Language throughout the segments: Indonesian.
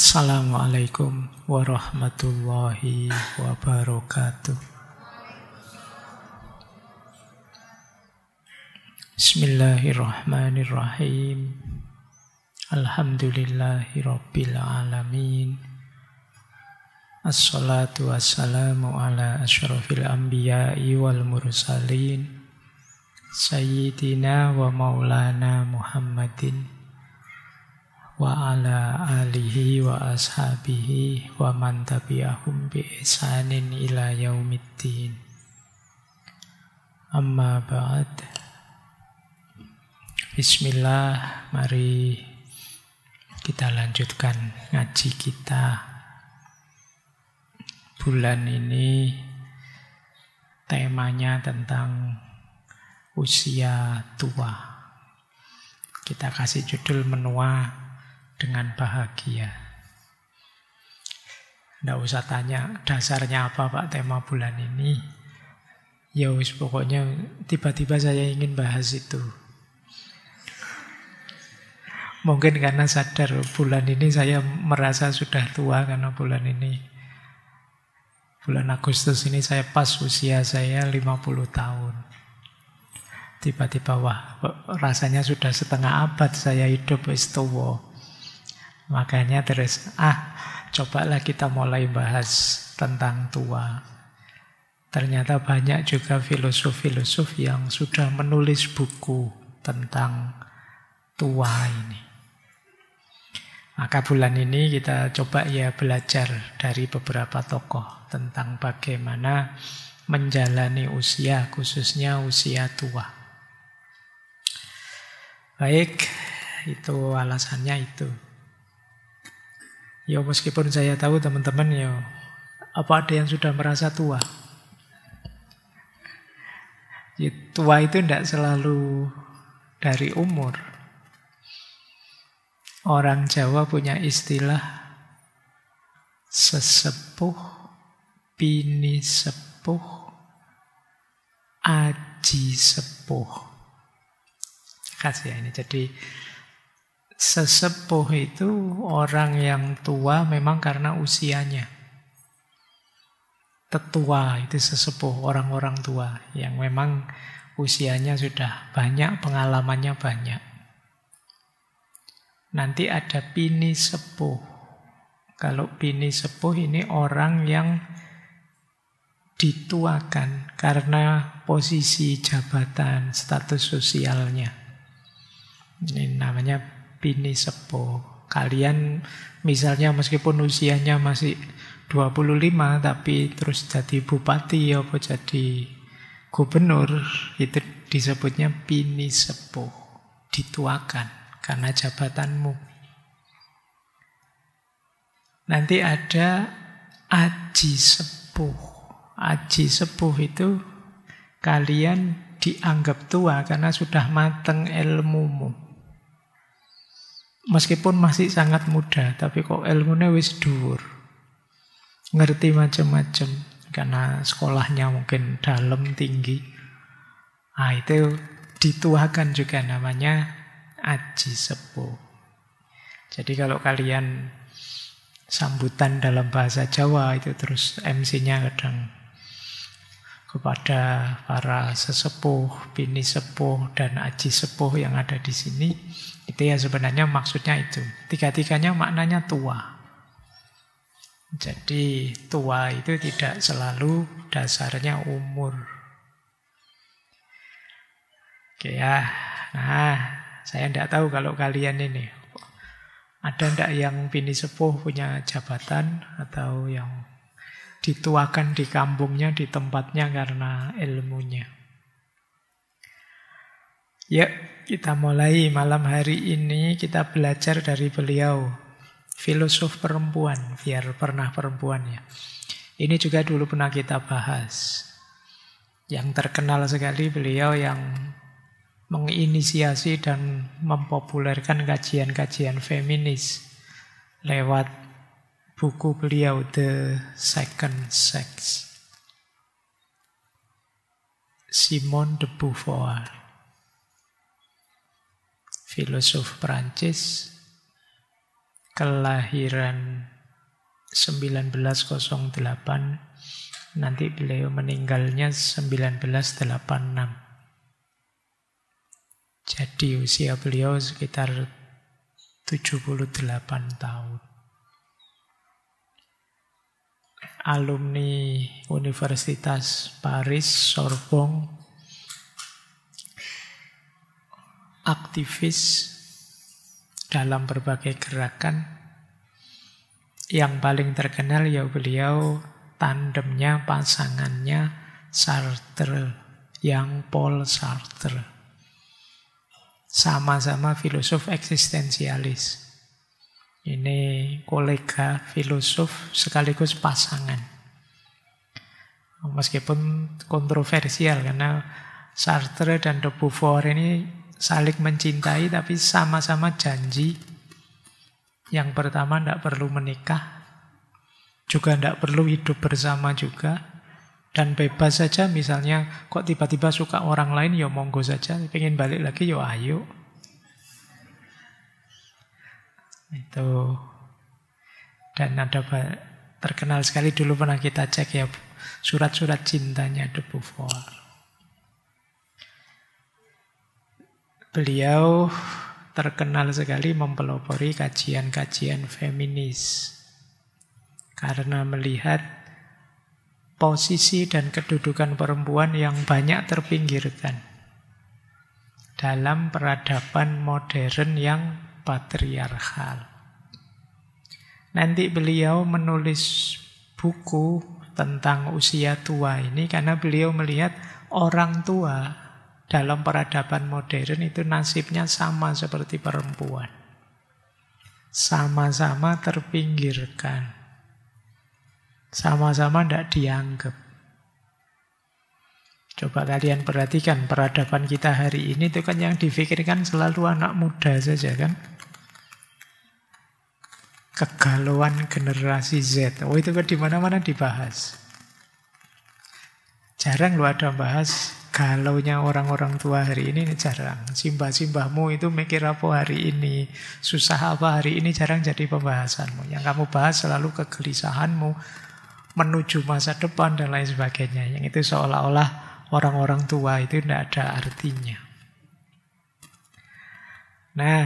Assalamualaikum warahmatullahi wabarakatuh. Bismillahirrahmanirrahim. Alhamdulillahi rabbil alamin. Assalatu wassalamu ala asyrafil anbiya'i wal mursalin, Sayyidina wa maulana Muhammadin wa ala alihi wa ashabihi wa man tabi'ahum bi ihsanin ila yaumiddin. Amma ba'd. Bismillah, mari kita lanjutkan ngaji kita. Bulan ini temanya tentang usia tua. Kita kasih judul menua dengan bahagia. Nggak usah tanya dasarnya apa Pak tema bulan ini. Ya wis pokoknya tiba-tiba saya ingin bahas itu. Mungkin karena sadar bulan ini saya merasa sudah tua karena bulan ini. Bulan Agustus ini saya pas usia saya 50 tahun. Tiba-tiba wah rasanya sudah setengah abad saya hidup wis tua. Makanya terus, cobalah kita mulai bahas tentang tua. Ternyata banyak juga filosof-filosof yang sudah menulis buku tentang tua ini. Maka bulan ini kita coba ya belajar dari beberapa tokoh tentang bagaimana menjalani usia, khususnya usia tua. Baik, itu alasannya itu. Ya meskipun saya tahu teman-teman ya, apa ada yang sudah merasa tua? Ya, tua itu tidak selalu dari umur. Orang Jawa punya istilah sesepuh, bini sepuh, aji sepuh. Khas ya ini, jadi sesepuh itu orang yang tua memang karena usianya. Tetua itu sesepuh, orang-orang tua yang memang usianya sudah banyak, pengalamannya banyak. Nanti ada bini sepuh. Kalau bini sepuh ini orang yang dituakan karena posisi jabatan, status sosialnya. Ini namanya bini sepuh. Kalian misalnya meskipun usianya masih 25 tapi terus jadi bupati apa jadi gubernur, itu disebutnya bini sepuh. Dituakan karena jabatanmu. Nanti ada aji sepuh. Aji sepuh itu kalian dianggap tua karena sudah mateng ilmumu. Meskipun masih sangat muda, tapi kok ilmunya wis dhuwur. Ngerti macam-macam karena sekolahnya mungkin dalam, tinggi. Itu dituakan juga, namanya aji sepuh. Jadi kalau kalian sambutan dalam bahasa Jawa itu terus MC-nya kadang kepada para sesepuh, bini sepuh, dan aji sepuh yang ada di sini, itu ya sebenarnya maksudnya itu. Tiga-tiganya maknanya tua. Jadi tua itu tidak selalu dasarnya umur. Oke ya, saya tidak tahu kalau kalian ini. Ada tidak yang bini sepuh punya jabatan atau yang dituakan di kampungnya, di tempatnya karena ilmunya. Ya, kita mulai malam hari ini, kita belajar dari beliau, filosof perempuan, biar pernah perempuan ya. Ini juga dulu pernah kita bahas. Yang terkenal sekali beliau yang menginisiasi dan mempopulerkan kajian-kajian feminis lewat buku beliau The Second Sex. Simone de Beauvoir, filosof Prancis, kelahiran 1908, nanti beliau meninggalnya 1986. Jadi usia beliau sekitar 78 tahun. Alumni Universitas Paris, Sorbonne, aktivis dalam berbagai gerakan. Yang paling terkenal ya beliau tandemnya, pasangannya Sartre, yang Paul Sartre. Sama-sama filosof eksistensialis. Ini kolega filosof sekaligus pasangan. Meskipun kontroversial karena Sartre dan de Beauvoir ini saling mencintai tapi sama-sama janji. Yang pertama tidak perlu menikah, juga tidak perlu hidup bersama juga, dan bebas saja. Misalnya kok tiba-tiba suka orang lain, ya monggo saja. Pengen balik lagi, ya ayo. Itu. Dan ada terkenal sekali dulu pernah kita cek ya, surat-surat cintanya de Beauvoir. Beliau terkenal sekali mempelopori kajian-kajian feminis karena melihat posisi dan kedudukan perempuan yang banyak terpinggirkan dalam peradaban modern yang patriarkal. Nanti beliau menulis buku tentang usia tua ini karena beliau melihat orang tua dalam peradaban modern itu nasibnya sama seperti perempuan. Sama-sama terpinggirkan. Sama-sama tidak dianggap. Coba kalian perhatikan peradaban kita hari ini itu kan yang difikirkan selalu anak muda saja kan. Kegalauan generasi Z. Oh itu kan di mana-mana dibahas. Jarang lo ada bahas galaunya orang-orang tua hari ini jarang. Simbah-simbahmu itu mikir apa hari ini, susah apa hari ini, jarang jadi pembahasanmu. Yang kamu bahas selalu kegelisahanmu menuju masa depan dan lain sebagainya. Yang itu seolah-olah orang-orang tua itu tidak ada artinya. Nah,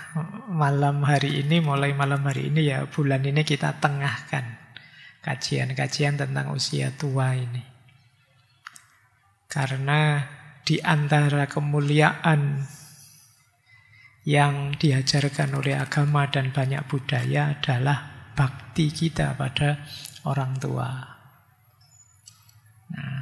mulai malam hari ini ya, bulan ini kita tengahkan kajian-kajian tentang usia tua ini. Karena di antara kemuliaan yang diajarkan oleh agama dan banyak budaya adalah bakti kita pada orang tua. Nah,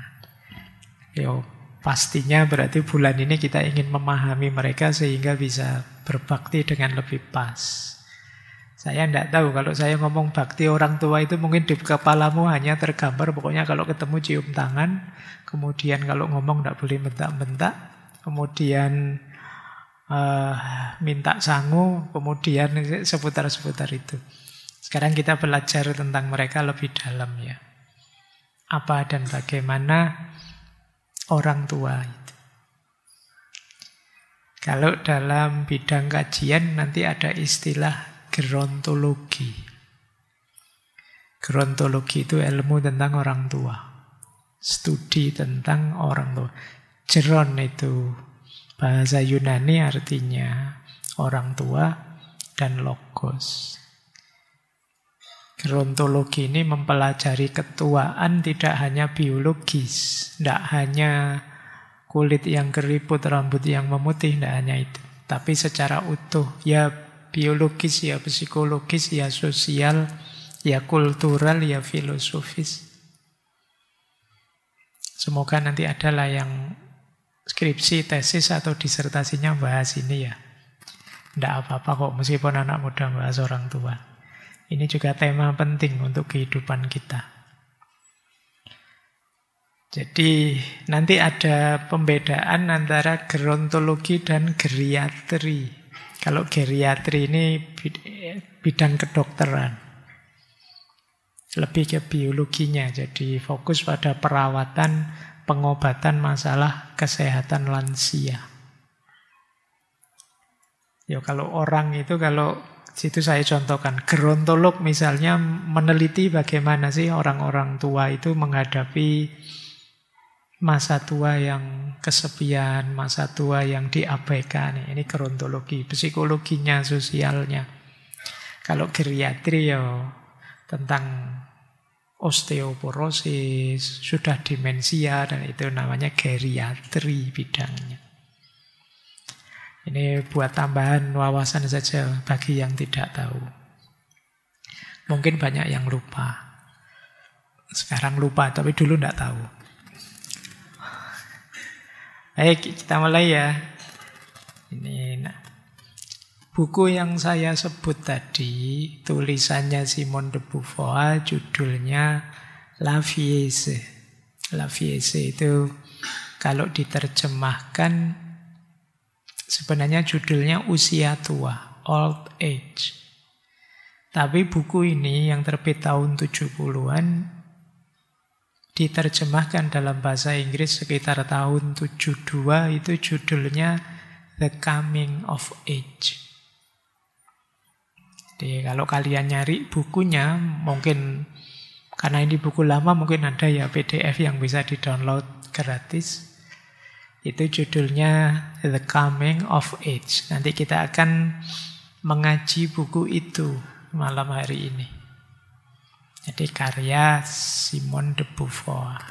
pastinya berarti bulan ini kita ingin memahami mereka sehingga bisa berbakti dengan lebih pas. Saya tidak tahu kalau saya ngomong bakti orang tua itu mungkin di kepalamu hanya tergambar pokoknya kalau ketemu cium tangan, kemudian kalau ngomong tidak boleh bentak-bentak, kemudian minta sangu, kemudian seputar-seputar itu. Sekarang kita belajar tentang mereka lebih dalam ya. Apa dan bagaimana orang tua itu. Kalau dalam bidang kajian nanti ada istilah gerontologi. Gerontologi itu ilmu tentang orang tua. Studi tentang orang tua. Geron itu bahasa Yunani artinya orang tua dan logos. Gerontologi ini mempelajari ketuaan tidak hanya biologis, tidak hanya kulit yang keriput, rambut yang memutih, tidak hanya itu. Tapi secara utuh, ya biologis, ya psikologis, ya sosial, ya kultural, ya filosofis. Semoga nanti adalah yang skripsi, tesis, atau disertasinya bahas ini ya. Tidak apa-apa kok, meskipun anak muda bahas orang tua. Ini juga tema penting untuk kehidupan kita. Jadi nanti ada pembedaan antara gerontologi dan geriatri. Kalau geriatri ini bidang kedokteran. Lebih ke biologinya. Jadi fokus pada perawatan, pengobatan masalah kesehatan lansia. Ya kalau orang itu kalau situ saya contohkan, gerontolog misalnya meneliti bagaimana sih orang-orang tua itu menghadapi masa tua yang kesepian, masa tua yang diabaikan. Ini gerontologi, psikologinya, sosialnya. Kalau geriatri ya tentang osteoporosis, sudah demensia, dan itu namanya geriatri bidangnya. Ini buat tambahan wawasan saja bagi yang tidak tahu. Mungkin banyak yang lupa. Sekarang lupa, tapi dulu tidak tahu. Baik, kita mulai ya. Ini buku yang saya sebut tadi, tulisannya Simone de Beauvoir, judulnya La Vieillesse. La Vieillesse itu kalau diterjemahkan sebenarnya judulnya Usia Tua, Old Age. Tapi buku ini yang terbit tahun 70-an diterjemahkan dalam bahasa Inggris sekitar tahun 72, itu judulnya The Coming of Age. Jadi kalau kalian nyari bukunya, mungkin karena ini buku lama, mungkin ada ya PDF yang bisa di-download gratis. Itu judulnya The Coming of Age. Nanti kita akan mengaji buku itu malam hari ini. Jadi karya Simone de Beauvoir.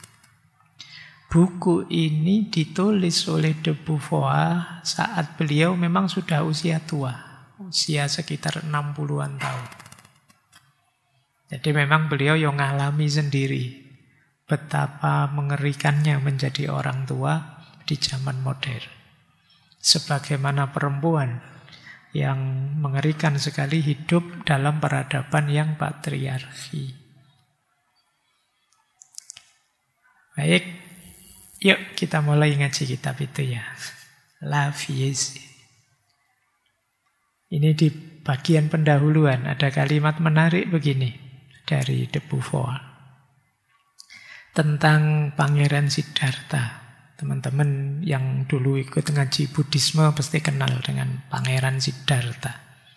Buku ini ditulis oleh de Beauvoir saat beliau memang sudah usia tua. Usia sekitar 60-an tahun. Jadi memang beliau yang ngalami sendiri betapa mengerikannya menjadi orang tua di zaman modern. Sebagaimana perempuan yang mengerikan sekali hidup dalam peradaban yang patriarki. Baik, yuk kita mulai ngaji kitab itu ya. La Vieillesse. Ini di bagian pendahuluan ada kalimat menarik begini dari de Beauvoir tentang Pangeran Siddhartha. Teman-teman yang dulu ikut ngaji Buddhisme pasti kenal dengan Pangeran Siddhartha.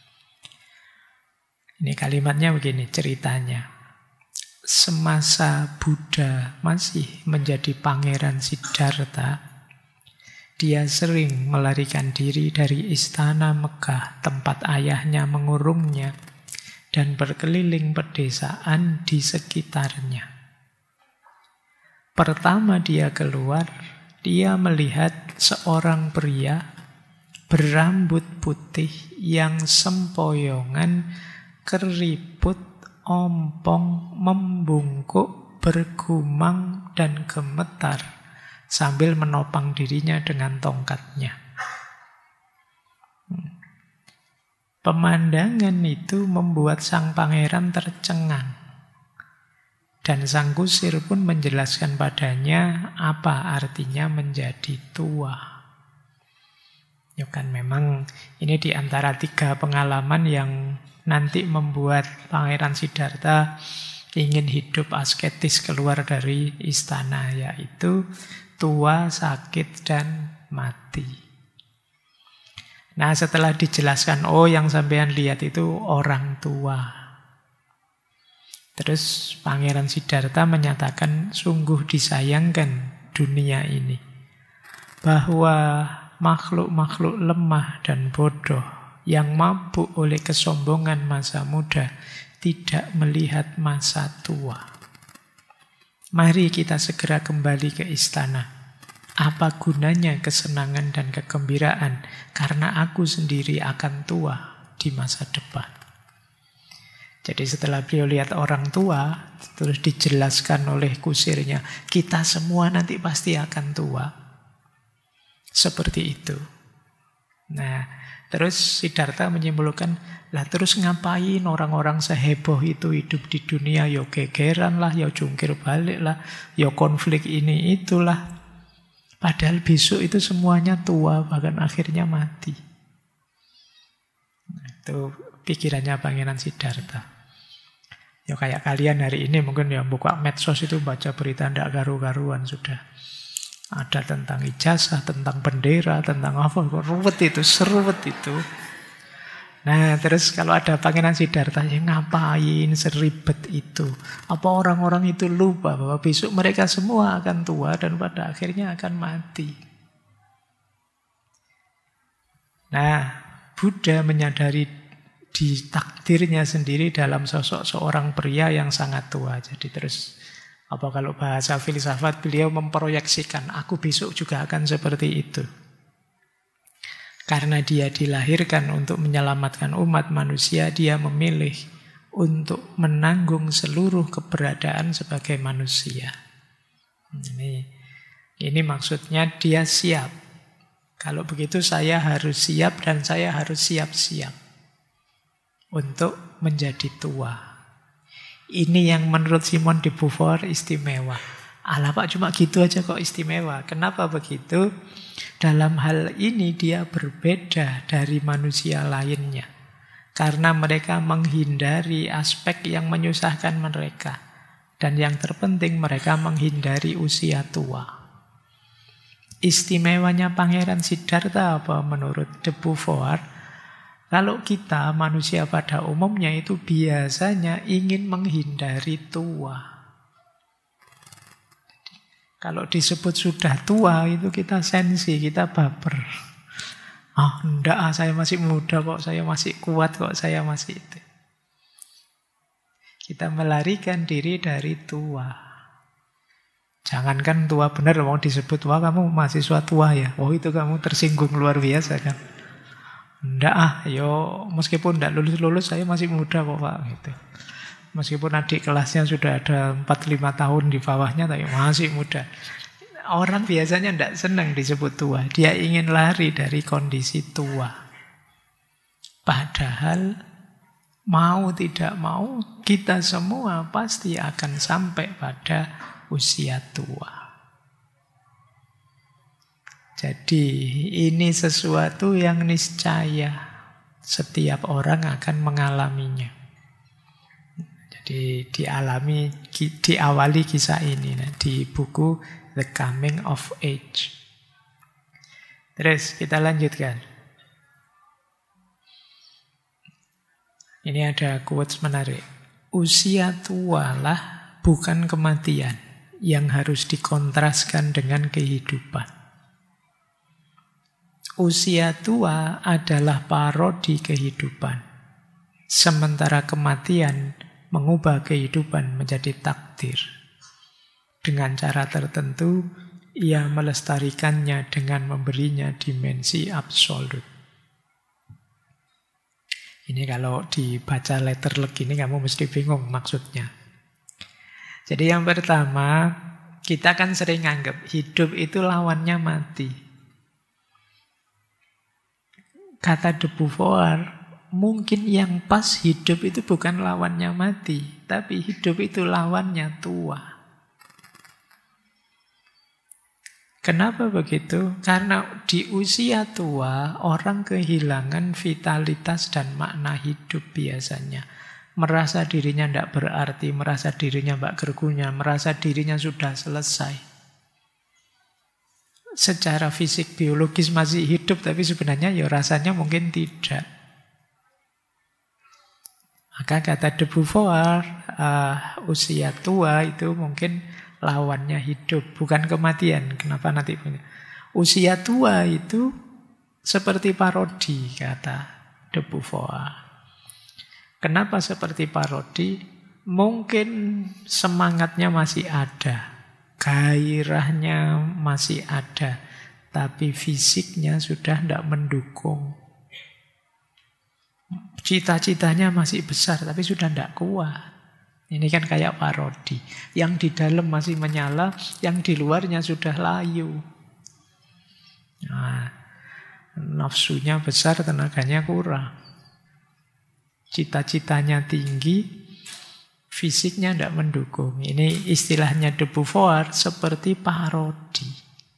Ini kalimatnya begini ceritanya. Semasa Buddha masih menjadi Pangeran Siddhartha, dia sering melarikan diri dari istana Megah, tempat ayahnya mengurungnya, dan berkeliling pedesaan di sekitarnya. Pertama dia keluar, dia melihat seorang pria berambut putih yang sempoyongan, keriput, ompong, membungkuk, bergumang, dan gemetar sambil menopang dirinya dengan tongkatnya. Pemandangan itu membuat sang pangeran tercengang. Dan sang kusir pun menjelaskan padanya apa artinya menjadi tua. Ya kan memang ini di antara 3 pengalaman yang nanti membuat Pangeran Siddhartha ingin hidup asketis keluar dari istana, yaitu tua, sakit, dan mati. Nah setelah dijelaskan, oh yang sampean lihat itu orang tua. Terus Pangeran Siddhartha menyatakan sungguh disayangkan dunia ini. Bahwa makhluk-makhluk lemah dan bodoh yang mabuk oleh kesombongan masa muda tidak melihat masa tua. Mari kita segera kembali ke istana. Apa gunanya kesenangan dan kegembiraan karena aku sendiri akan tua di masa depan. Jadi setelah beliau lihat orang tua, terus dijelaskan oleh kusirnya, kita semua nanti pasti akan tua. Seperti itu. Nah, terus Siddhartha menyimpulkan, lah terus ngapain orang-orang seheboh itu hidup di dunia, ya gegeran lah, ya jungkir balik lah, ya konflik ini itulah. Padahal besok itu semuanya tua, bahkan akhirnya mati. Nah, itu pikirannya Pangeran Siddhartha. Ya kayak kalian hari ini mungkin ya buka medsos itu baca berita ndak garu-garuan sudah. Ada tentang ijazah, tentang bendera, tentang apa, ruwet itu, seruwet itu. Nah, terus kalau ada Pangeran Siddhartha, ya ngapain seribet itu? Apa orang-orang itu lupa bahwa besok mereka semua akan tua dan pada akhirnya akan mati? Nah, Buddha menyadari di takdirnya sendiri dalam sosok seorang pria yang sangat tua. Jadi terus, apa kalau bahasa filsafat, beliau memproyeksikan, aku besok juga akan seperti itu. Karena dia dilahirkan untuk menyelamatkan umat manusia, dia memilih untuk menanggung seluruh keberadaan sebagai manusia. Ini maksudnya dia siap. Kalau begitu saya harus siap dan saya harus siap-siap untuk menjadi tua. Ini yang menurut Simone de Beauvoir istimewa. Alah Pak, cuma gitu aja kok istimewa. Kenapa begitu? Dalam hal ini dia berbeda dari manusia lainnya. Karena mereka menghindari aspek yang menyusahkan mereka. Dan yang terpenting mereka menghindari usia tua. Istimewanya Pangeran Siddhartha apa menurut de Beauvoir? Kalau kita manusia pada umumnya itu biasanya ingin menghindari tua. Kalau disebut sudah tua itu kita sensi, kita baper. Enggak, saya masih muda kok, saya masih kuat kok, saya masih itu. Kita melarikan diri dari tua. Jangankan tua benar, mau disebut tua, kamu mahasiswa tua ya. Oh itu kamu tersinggung luar biasa kan. Enggak meskipun enggak lulus-lulus saya masih muda kok Pak gitu. Meskipun adik kelasnya sudah ada 4-5 tahun di bawahnya, tapi masih muda. Orang biasanya tidak senang disebut tua. Dia ingin lari dari kondisi tua. Padahal mau tidak mau, kita semua pasti akan sampai pada usia tua. Jadi ini sesuatu yang niscaya. Setiap orang akan mengalaminya. Diawali kisah ini di buku The Coming of Age. Terus kita lanjutkan. Ini ada quotes menarik. Usia tualah bukan kematian yang harus dikontraskan dengan kehidupan. Usia tua adalah parodi kehidupan. Sementara kematian mengubah kehidupan menjadi takdir. Dengan cara tertentu, ia melestarikannya dengan memberinya dimensi absolut. Ini kalau dibaca letterleg ini kamu mesti bingung maksudnya. Jadi yang pertama, kita kan sering anggap hidup itu lawannya mati. Kata de Beauvoir, mungkin yang pas hidup itu bukan lawannya mati, tapi hidup itu lawannya tua. Kenapa begitu? Karena di usia tua, orang kehilangan vitalitas dan makna hidup biasanya. Merasa dirinya tidak berarti, merasa dirinya tidak berguna, merasa dirinya sudah selesai. Secara fisik biologis masih hidup, tapi sebenarnya ya rasanya mungkin tidak. Maka kata de Beauvoir, usia tua itu mungkin lawannya hidup, bukan kematian. Kenapa nanti punya? Usia tua itu seperti parodi, kata de Beauvoir. Kenapa seperti parodi? Mungkin semangatnya masih ada, gairahnya masih ada, tapi fisiknya sudah tidak mendukung. Cita-citanya masih besar, tapi sudah tidak kuat. Ini kan kayak parodi. Yang di dalam masih menyala, yang di luarnya sudah layu. Nah, nafsunya besar, tenaganya kurang. Cita-citanya tinggi, fisiknya tidak mendukung. Ini istilahnya de Beauvoir seperti parodi.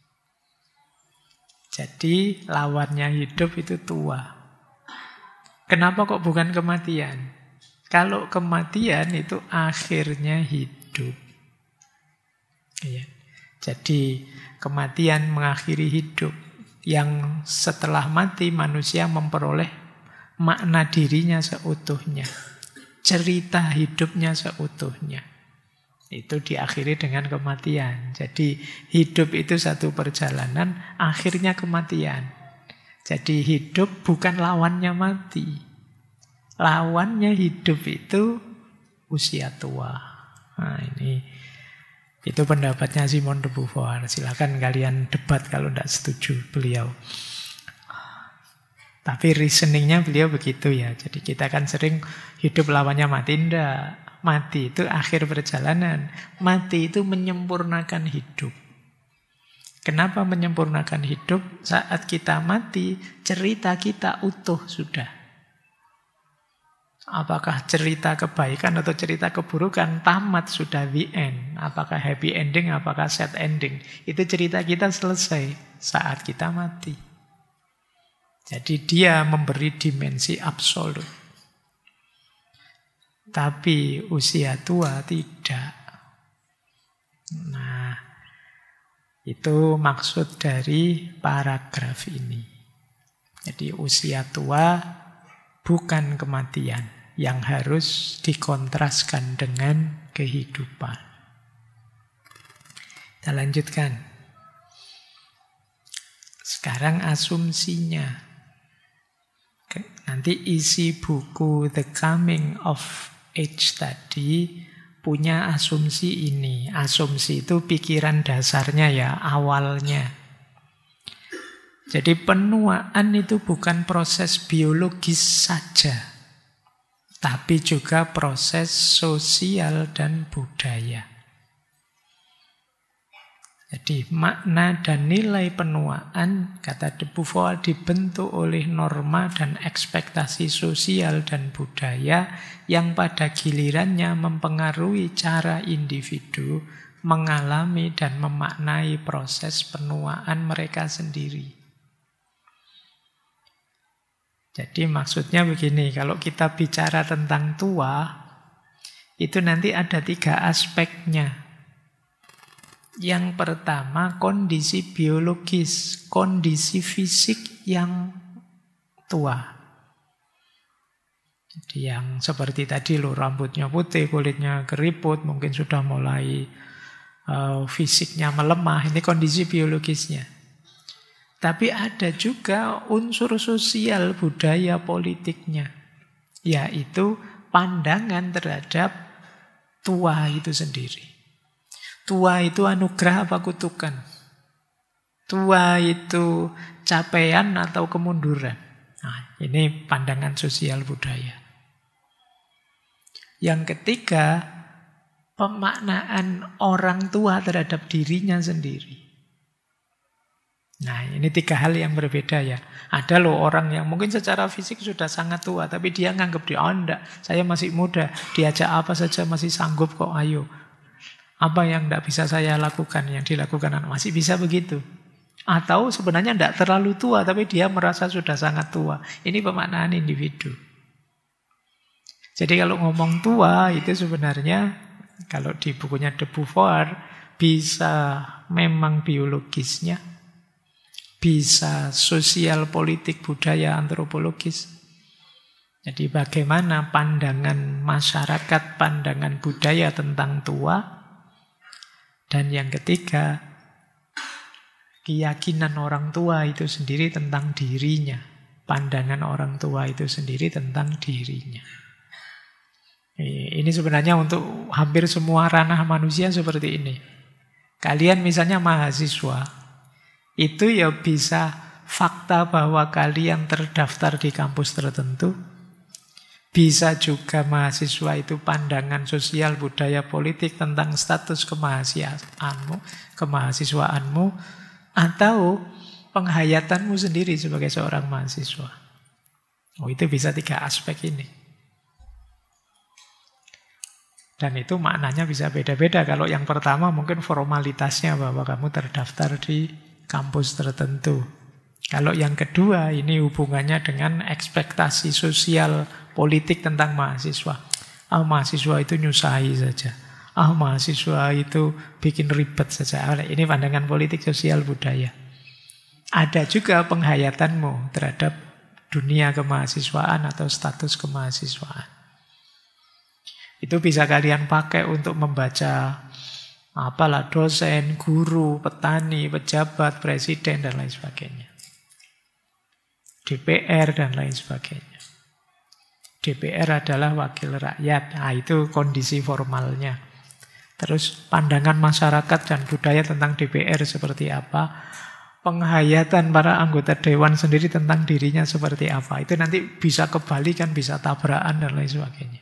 Jadi lawannya hidup itu tua. Kenapa kok bukan kematian? Kalau kematian itu akhirnya hidup. Ya. Jadi kematian mengakhiri hidup. Yang setelah mati manusia memperoleh makna dirinya seutuhnya, cerita hidupnya seutuhnya. Itu diakhiri dengan kematian. Jadi hidup itu satu perjalanan, akhirnya kematian. Jadi hidup bukan lawannya mati. Lawannya hidup itu usia tua. Nah ini, itu pendapatnya Simone de Beauvoir. Silakan kalian debat kalau tidak setuju beliau. Tapi reasoningnya beliau begitu ya. Jadi kita kan sering hidup lawannya mati. Tidak. Mati itu akhir perjalanan. Mati itu menyempurnakan hidup. Kenapa menyempurnakan hidup? Saat kita mati, cerita kita utuh sudah. Apakah cerita kebaikan atau cerita keburukan, tamat sudah, the end. Apakah happy ending, apakah sad ending. Itu cerita kita selesai saat kita mati. Jadi dia memberi dimensi absolut. Tapi usia tua tidak. Nah, itu maksud dari paragraf ini. Jadi usia tua bukan kematian yang harus dikontraskan dengan kehidupan. Kita lanjutkan. Sekarang asumsinya. Nanti isi buku The Coming of Age tadi punya asumsi ini. Asumsi itu pikiran dasarnya ya, awalnya. Jadi penuaan itu bukan proses biologis saja, tapi juga proses sosial dan budaya. Jadi makna dan nilai penuaan, kata de Beauvoir, dibentuk oleh norma dan ekspektasi sosial dan budaya yang pada gilirannya mempengaruhi cara individu mengalami dan memaknai proses penuaan mereka sendiri. Jadi maksudnya begini, kalau kita bicara tentang tua, itu nanti ada 3 aspeknya. Yang pertama, kondisi biologis, kondisi fisik yang tua. Jadi yang seperti tadi loh, rambutnya putih, kulitnya keriput, mungkin sudah mulai fisiknya melemah, ini kondisi biologisnya. Tapi ada juga unsur sosial, budaya, politiknya, yaitu pandangan terhadap tua itu sendiri. Tua itu anugerah apa kutukan? Tua itu capaian atau kemunduran? Nah, ini pandangan sosial budaya. Yang ketiga, pemaknaan orang tua terhadap dirinya sendiri. Nah, ini 3 hal yang berbeda ya. Ada loh orang yang mungkin secara fisik sudah sangat tua, tapi dia nganggap dia, oh enggak, saya masih muda, diajak apa saja masih sanggup kok, ayo. Apa yang tidak bisa saya lakukan, yang dilakukan anak masih bisa begitu. Atau sebenarnya tidak terlalu tua, tapi dia merasa sudah sangat tua. Ini pemaknaan individu. Jadi kalau ngomong tua, itu sebenarnya, kalau di bukunya de Beauvoir, bisa memang biologisnya, bisa sosial, politik, budaya, antropologis. Jadi bagaimana pandangan masyarakat, pandangan budaya tentang tua. Dan yang ketiga, keyakinan orang tua itu sendiri tentang dirinya. Pandangan orang tua itu sendiri tentang dirinya. Ini sebenarnya untuk hampir semua ranah manusia seperti ini. Kalian misalnya mahasiswa, itu ya bisa fakta bahwa kalian terdaftar di kampus tertentu. Bisa juga mahasiswa itu pandangan sosial, budaya, politik tentang status kemahasiswaanmu, atau penghayatanmu sendiri sebagai seorang mahasiswa. Oh, itu bisa 3 aspek ini. Dan itu maknanya bisa beda-beda. Kalau yang pertama mungkin formalitasnya bahwa kamu terdaftar di kampus tertentu. Kalau yang kedua, ini hubungannya dengan ekspektasi sosial politik tentang mahasiswa. Mahasiswa itu nyusahi saja. Mahasiswa itu bikin ribet saja. Ini pandangan politik sosial budaya. Ada juga penghayatanmu terhadap dunia kemahasiswaan atau status kemahasiswaan. Itu bisa kalian pakai untuk membaca apalah dosen, guru, petani, pejabat, presiden, dan lain sebagainya. DPR, dan lain sebagainya. DPR adalah wakil rakyat. Nah, itu kondisi formalnya. Terus pandangan masyarakat dan budaya tentang DPR seperti apa. Penghayatan para anggota dewan sendiri tentang dirinya seperti apa. Itu nanti bisa kebalikan, bisa tabrakan, dan lain sebagainya.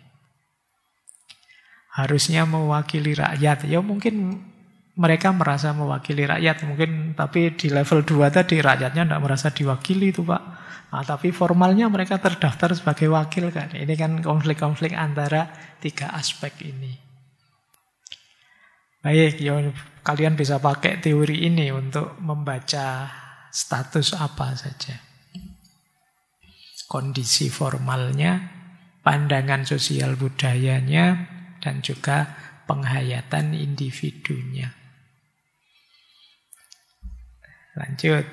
Harusnya mewakili rakyat. Ya mungkin mereka merasa mewakili rakyat. Mungkin tapi di level 2 tadi rakyatnya tidak merasa diwakili itu Pak. Nah, tapi formalnya mereka terdaftar sebagai wakil kan. Ini kan konflik-konflik antara 3 aspek ini. Baik, ya kalian bisa pakai teori ini untuk membaca status apa saja. Kondisi formalnya, pandangan sosial budayanya, dan juga penghayatan individunya. Lanjut.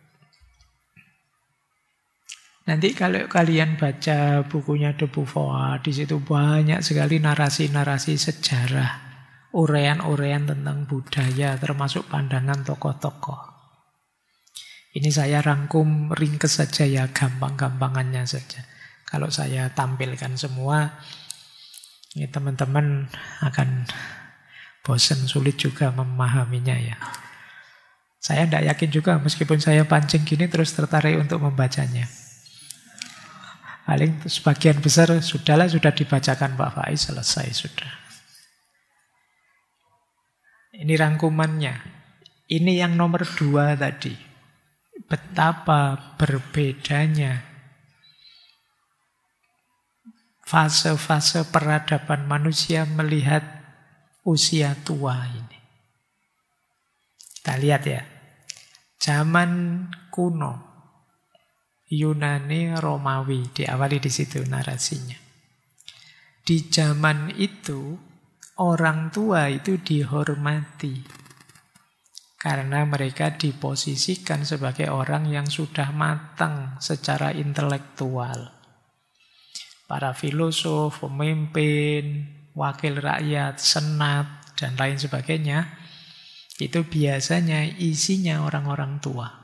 Nanti kalau kalian baca bukunya De Beauvoir, di situ banyak sekali narasi-narasi sejarah. Uraian-uraian tentang budaya, termasuk pandangan tokoh-tokoh. Ini saya rangkum ringkes saja ya, gampang-gampangannya saja. Kalau saya tampilkan semua, ya teman-teman akan bosan, sulit juga memahaminya ya. Saya tidak yakin juga, meskipun saya pancing gini terus tertarik untuk membacanya. Paling sebagian besar sudah dibacakan Pak Faiz, selesai sudah. Ini rangkumannya. Ini yang nomor 2 tadi. Betapa berbedanya fase-fase peradaban manusia melihat usia tua ini. Kita lihat ya. Zaman kuno, Yunani, Romawi, diawali di situ narasinya. Di zaman itu, orang tua itu dihormati karena mereka diposisikan sebagai orang yang sudah matang secara intelektual. Para filosof, pemimpin, wakil rakyat, senat, dan lain sebagainya, itu biasanya isinya orang-orang tua.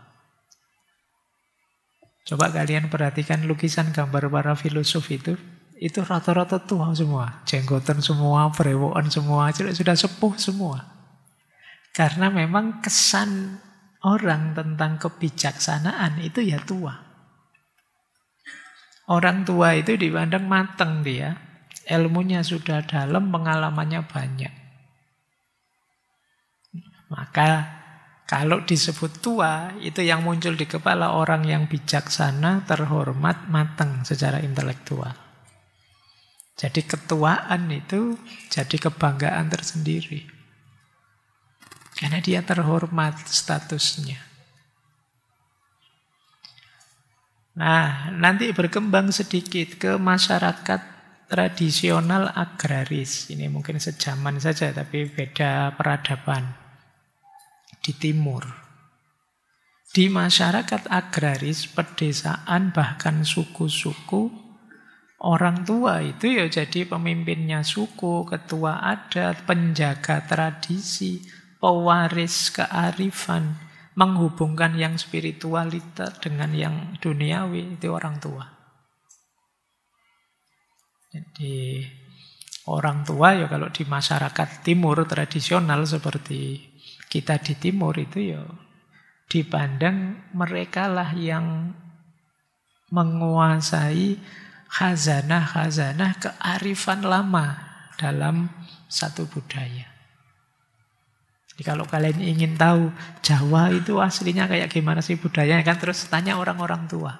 Coba kalian perhatikan lukisan gambar para filosof itu rata-rata tua semua. Jenggotan semua, berewokan semua, sudah sepuh semua. Karena memang kesan orang tentang kebijaksanaan itu ya tua. Orang tua itu dipandang matang dia. Ilmunya sudah dalam, pengalamannya banyak. Maka kalau disebut tua, itu yang muncul di kepala orang yang bijaksana, terhormat, matang secara intelektual. Jadi ketuaan itu jadi kebanggaan tersendiri. Karena dia terhormat statusnya. Nah, nanti berkembang sedikit ke masyarakat tradisional agraris. Ini mungkin sejaman saja, tapi beda peradaban. Di timur. Di masyarakat agraris, pedesaan, bahkan suku-suku, orang tua itu ya jadi pemimpinnya suku, ketua adat, penjaga tradisi, pewaris kearifan, menghubungkan yang spiritualitas dengan yang duniawi, itu orang tua. Jadi orang tua ya kalau di masyarakat timur tradisional seperti kita di timur itu ya dipandang mereka lah yang menguasai khazanah-khazanah kearifan lama dalam satu budaya. Jadi kalau kalian ingin tahu Jawa itu aslinya kayak gimana sih budayanya, kan terus tanya orang-orang tua.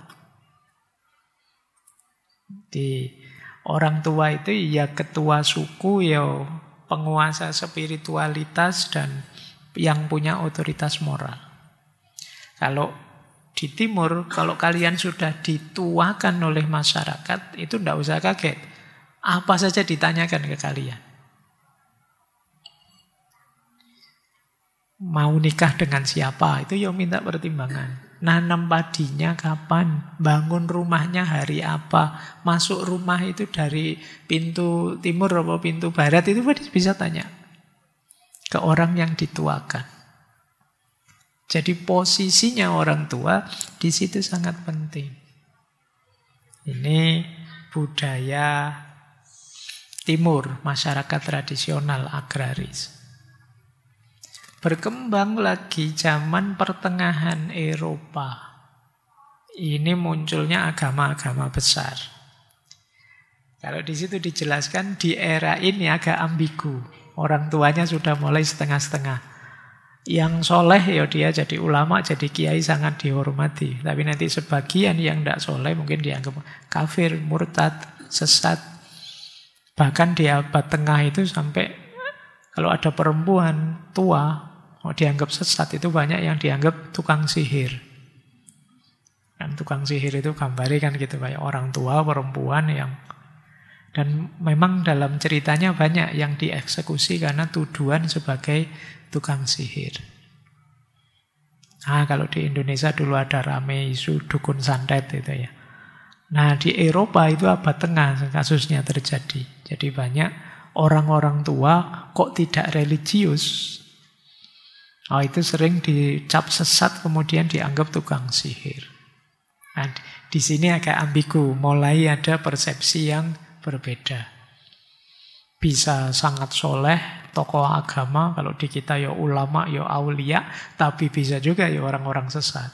Di orang tua itu ya ketua suku, ya penguasa spiritualitas dan yang punya otoritas moral. Kalau di timur, kalau kalian sudah dituakan oleh masyarakat, itu tidak usah kaget. Apa saja ditanyakan ke kalian. Mau nikah dengan siapa, itu ya minta pertimbangan. nanam padinya kapan, bangun rumahnya hari apa, masuk rumah itu dari pintu timur atau pintu barat, itu bisa tanya ke orang yang dituakan. Jadi posisinya orang tua di situ sangat penting. Ini budaya timur, masyarakat tradisional agraris. Berkembang lagi zaman pertengahan Eropa. Ini munculnya agama-agama besar. Kalau di situ dijelaskan di era ini agak ambigu. Orang tuanya sudah mulai setengah-setengah. Yang soleh ya dia jadi ulama, jadi kiai sangat dihormati. Tapi nanti sebagian yang tidak soleh mungkin dianggap kafir, murtad, sesat. Bahkan di abad tengah itu sampai kalau ada perempuan tua dianggap sesat, itu banyak yang dianggap tukang sihir. Kan tukang sihir itu gambarnya kan gitu, kayak orang tua perempuan yang, dan memang dalam ceritanya banyak yang dieksekusi karena tuduhan sebagai tukang sihir. Nah, kalau di Indonesia dulu ada rame isu dukun santet itu ya. Nah, di Eropa itu abad tengah kasusnya terjadi. Jadi banyak orang-orang tua kok tidak religius. Oh, itu sering dicap sesat kemudian dianggap tukang sihir. Nah, di sini agak ambigu, mulai ada persepsi yang berbeda. Bisa sangat soleh, tokoh agama, kalau di kita ya ulama, ya aulia, tapi bisa juga ya orang-orang sesat.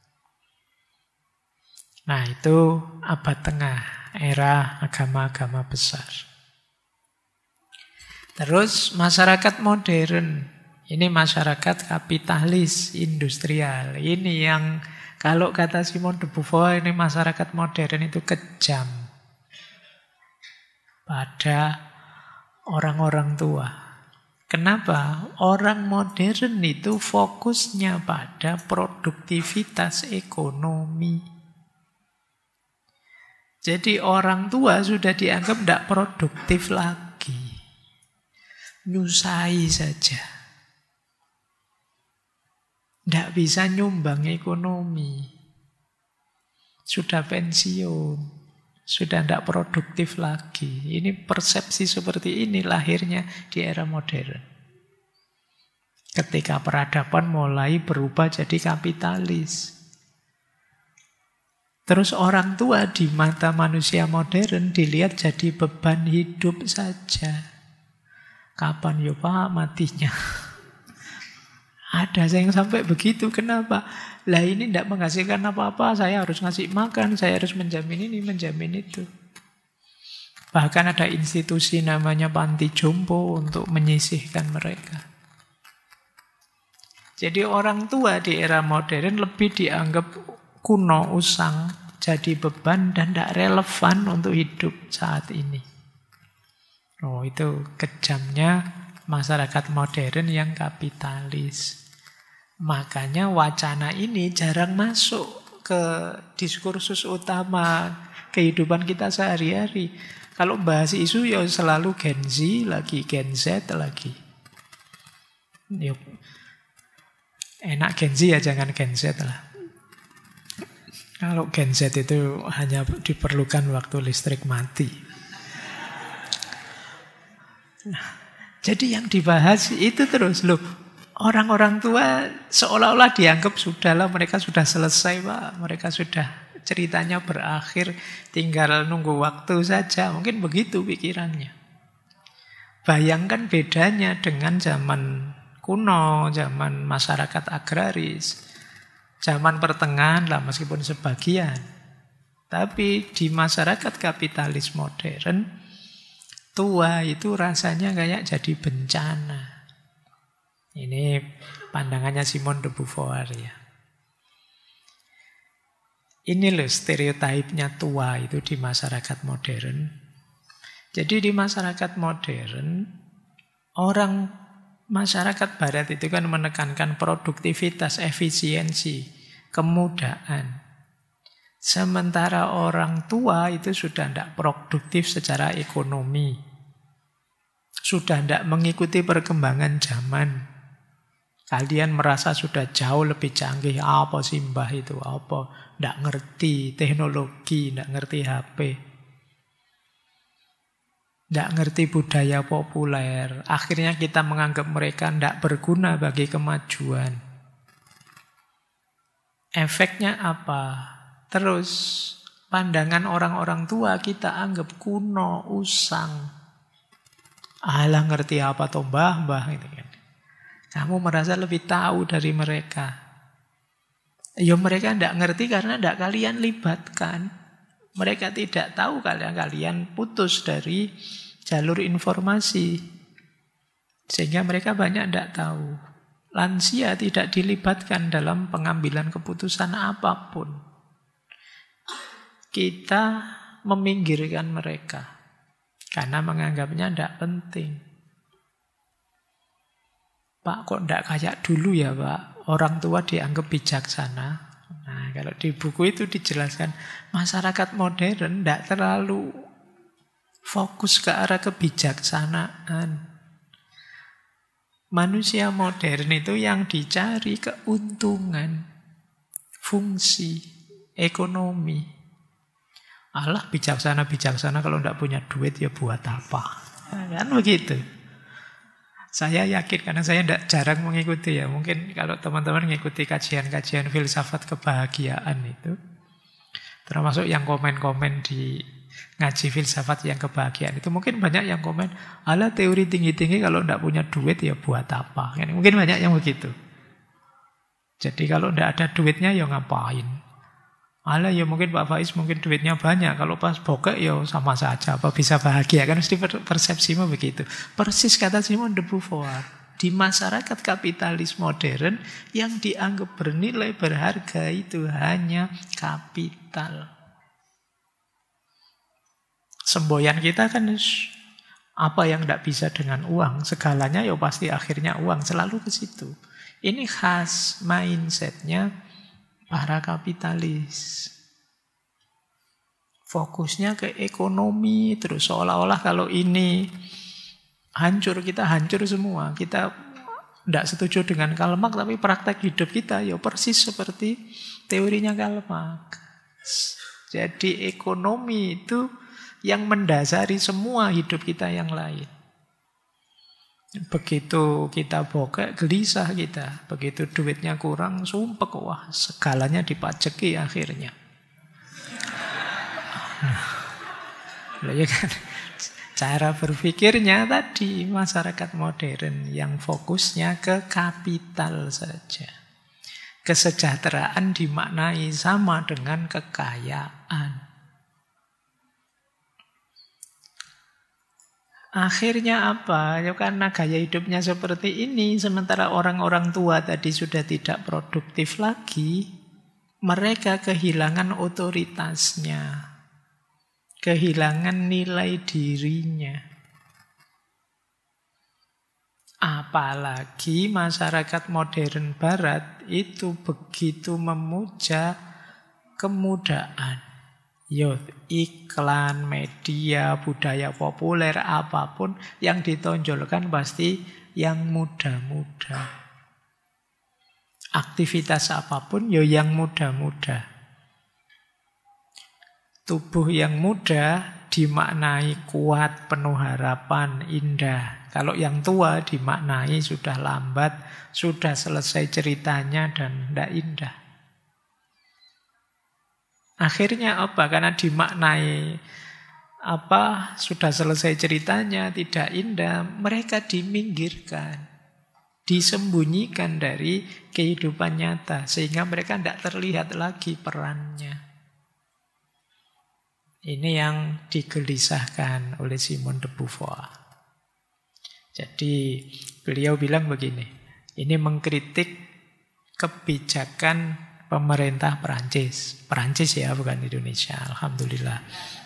Nah, itu abad tengah, era agama-agama besar. Terus masyarakat modern, ini masyarakat kapitalis, industrial. Ini yang kalau kata Simone de Beauvoir, ini masyarakat modern itu kejam pada orang-orang tua. Kenapa? Orang modern itu fokusnya pada produktivitas ekonomi. Jadi orang tua sudah dianggap tidak produktif lagi. Nyusahi saja. Tidak bisa nyumbang ekonomi. Sudah pensiun. Sudah tidak produktif lagi. Ini persepsi seperti ini lahirnya di era modern. Ketika peradaban mulai berubah jadi kapitalis. Terus orang tua di mata manusia modern dilihat jadi beban hidup saja. Kapan ya Pak matinya? Ada yang sampai begitu. Kenapa? Lah ini tidak menghasilkan apa-apa. Saya harus ngasih makan, saya harus menjamin ini, menjamin itu. Bahkan ada institusi namanya panti jompo untuk menyisihkan mereka. Jadi orang tua di era modern lebih dianggap kuno, usang, jadi beban dan tidak relevan untuk hidup saat ini. Oh, itu kejamnya masyarakat modern yang kapitalis. Makanya wacana ini jarang masuk ke diskursus utama kehidupan kita sehari-hari. Kalau bahas isu ya selalu Gen Z lagi, Gen Z lagi. Yuk. Enak Gen Z ya, jangan Gen Z lah. Kalau Gen Z itu hanya diperlukan waktu listrik mati. Nah, jadi yang dibahas itu terus loh. Orang-orang tua seolah-olah dianggap sudahlah, mereka sudah selesai Pak. Mereka sudah ceritanya berakhir, tinggal nunggu waktu saja. Mungkin begitu pikirannya. Bayangkan bedanya dengan zaman kuno, zaman masyarakat agraris. Zaman pertengahan lah meskipun sebagian. Tapi di masyarakat kapitalis modern, tua itu rasanya kayak jadi bencana. Ini pandangannya Simone de Beauvoir ya. Ini loh stereotipnya tua itu di masyarakat modern. Jadi di masyarakat modern, orang masyarakat barat itu kan menekankan produktivitas, efisiensi, kemudahan. Sementara orang tua itu sudah tidak produktif secara ekonomi. Sudah tidak mengikuti perkembangan zaman. Kalian merasa sudah jauh lebih canggih. Apa sih mbah itu? Apa? Nggak ngerti teknologi, nggak ngerti HP. Nggak ngerti budaya populer. Akhirnya kita menganggap mereka nggak berguna bagi kemajuan. Efeknya apa? Terus pandangan orang-orang tua kita anggap kuno, usang. Alah ngerti apa toh mbah itu kan. Kamu merasa lebih tahu dari mereka. Ya mereka tidak ngerti karena tidak kalian libatkan. Mereka tidak tahu kalian putus dari jalur informasi. Sehingga mereka banyak tidak tahu. Lansia tidak dilibatkan dalam pengambilan keputusan apapun. Kita meminggirkan mereka. Karena menganggapnya tidak penting. Pak, kok tidak kayak dulu ya Pak? Orang tua dianggap bijaksana. Nah, kalau di buku itu dijelaskan, masyarakat modern tidak terlalu fokus ke arah kebijaksanaan. Manusia modern itu yang dicari keuntungan, fungsi, ekonomi. Allah bijaksana kalau tidak punya duit ya buat apa? Kan begitu. Saya yakin karena saya tidak jarang mengikuti ya. Mungkin kalau teman-teman mengikuti kajian-kajian filsafat kebahagiaan itu, termasuk yang komen-komen di ngaji filsafat yang kebahagiaan itu, mungkin banyak yang komen, ala teori tinggi-tinggi kalau tidak punya duit ya buat apa? Mungkin banyak yang begitu. Jadi kalau tidak ada duitnya ya ngapain? Ala ya mungkin Pak Faiz mungkin duitnya banyak, kalau pas bokek ya sama saja, apa bisa bahagia? Kan mesti persepsimu begitu. Persis kata Simon de Beauvoir, di masyarakat kapitalis modern yang dianggap bernilai berharga itu hanya kapital. Semboyan kita kan apa yang tidak bisa dengan uang, segalanya ya pasti akhirnya uang, selalu ke situ. Ini khas mindsetnya para kapitalis. Fokusnya ke ekonomi, terus seolah-olah kalau ini hancur, kita hancur semua. Kita tidak setuju dengan Karl Marx, tapi praktek hidup kita ya persis seperti teorinya Karl Marx. Jadi ekonomi itu yang mendasari semua hidup kita yang lain. Begitu kita bokek, gelisah kita. Begitu duitnya kurang, sumpek, wah segalanya dipajeki akhirnya. Ya kan? Cara berpikirnya tadi masyarakat modern yang fokusnya ke kapital saja. Kesejahteraan dimaknai sama dengan kekayaan. Akhirnya apa? Ya karena gaya hidupnya seperti ini, sementara orang-orang tua tadi sudah tidak produktif lagi, mereka kehilangan otoritasnya, kehilangan nilai dirinya. Apalagi masyarakat modern barat itu begitu memuja kemudaan. Yo, iklan, media, budaya populer, apapun yang ditonjolkan pasti yang muda-muda. Aktivitas apapun yo yang muda-muda. Tubuh yang muda dimaknai kuat, penuh harapan, indah. Kalau yang tua dimaknai sudah lambat, sudah selesai ceritanya dan tidak indah. Akhirnya apa? Karena dimaknai sudah selesai ceritanya, tidak indah, mereka diminggirkan, disembunyikan dari kehidupan nyata, sehingga mereka tidak terlihat lagi perannya. Ini yang digelisahkan oleh Simon de Beauvoir. Jadi beliau bilang begini, ini mengkritik kebijakan pemerintah Perancis. Perancis ya, bukan Indonesia. Alhamdulillah.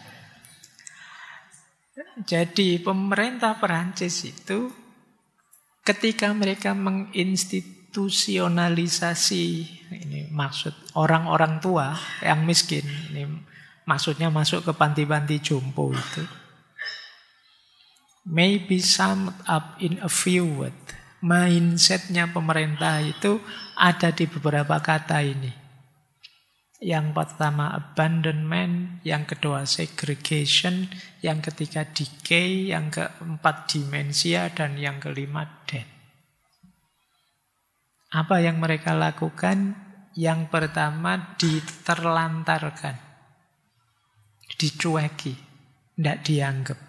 Jadi pemerintah Perancis itu ketika mereka menginstitusionalisasi, ini maksud orang-orang tua yang miskin, ini maksudnya masuk ke panti-panti jompo itu. Maybe summed up in a few words. mindsetnya pemerintah itu ada di beberapa kata ini. Yang pertama abandonment, yang kedua segregation, yang ketiga decay, yang keempat demensia, dan yang kelima death. Apa yang mereka lakukan? Yang pertama diterlantarkan, dicueki, tidak dianggap.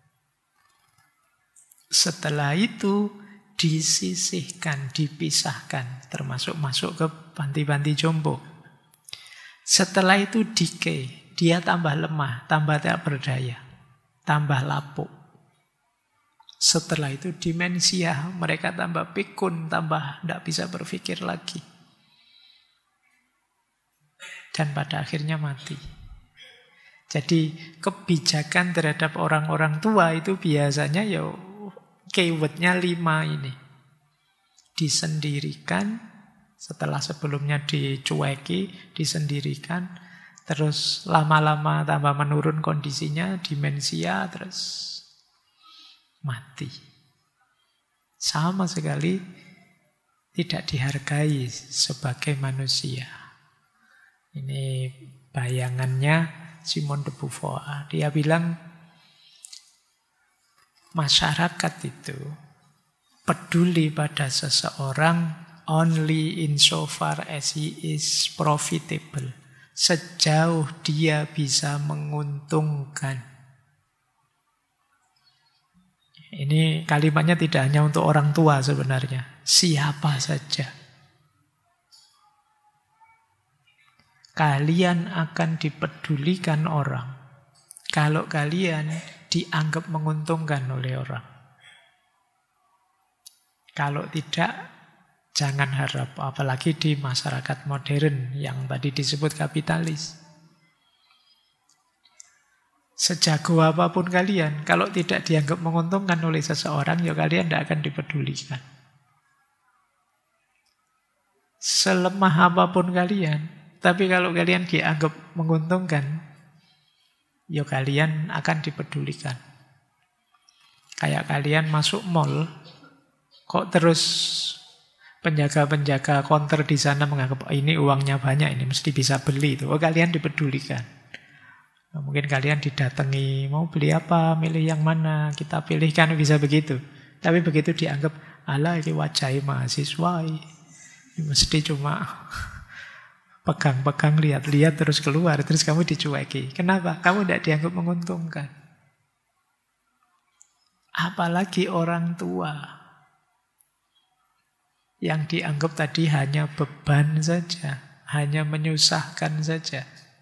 Setelah itu disisihkan, dipisahkan, termasuk masuk ke panti-panti jompo. Setelah itu decay, dia tambah lemah, tambah tak berdaya, tambah lapuk. Setelah itu demensia, mereka tambah pikun, tambah tidak bisa berpikir lagi. Dan pada akhirnya mati. Jadi kebijakan terhadap orang-orang tua itu biasanya ya keywordnya 5 ini. Disendirikan, setelah sebelumnya dicueki, disendirikan, terus lama-lama tambah menurun kondisinya, demensia, terus mati. Sama sekali tidak dihargai sebagai manusia. Ini bayangannya Simone de Beauvoir. Dia bilang masyarakat itu peduli pada seseorang only insofar as he is profitable. Sejauh dia bisa menguntungkan. Ini kalimatnya tidak hanya untuk orang tua sebenarnya. Siapa saja. Kalian akan dipedulikan orang kalau kalian dianggap menguntungkan oleh orang. Kalau tidak, jangan harap, apalagi di masyarakat modern yang tadi disebut kapitalis. Sejago apapun kalian, kalau tidak dianggap menguntungkan oleh seseorang, ya kalian tidak akan dipedulikan. Selemah apapun kalian, tapi kalau kalian dianggap menguntungkan, ya kalian akan dipedulikan. Kayak kalian masuk mall, kok terus penjaga-penjaga counter di sana menganggap ini uangnya banyak, ini mesti bisa beli itu. Oh, kalian dipedulikan. Mungkin kalian didatangi, mau beli apa, milih yang mana, kita pilihkan, bisa begitu. Tapi begitu dianggap, alah ini wajah mahasiswa, ini mesti cuma pegang-pegang, lihat-lihat terus keluar, terus kamu dicueki. Kenapa? Kamu tidak dianggap menguntungkan. Apalagi orang tua yang dianggap tadi hanya beban saja, hanya menyusahkan saja.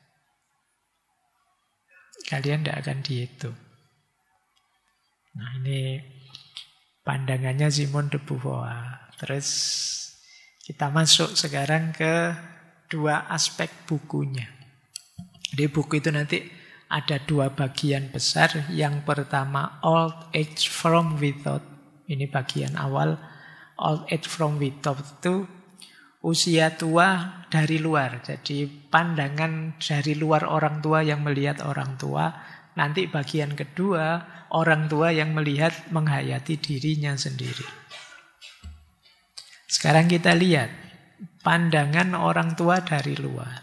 Kalian tidak akan dihitung. Nah, ini pandangannya Simone de Beauvoir. Terus kita masuk sekarang ke 2 aspek bukunya. Di buku itu nanti ada 2 bagian besar. Yang pertama, Old Age from Without. Ini bagian awal. Old age from without itu usia tua dari luar. Jadi pandangan dari luar orang tua yang melihat orang tua. Nanti bagian kedua, orang tua yang melihat menghayati dirinya sendiri. Sekarang kita lihat pandangan orang tua dari luar.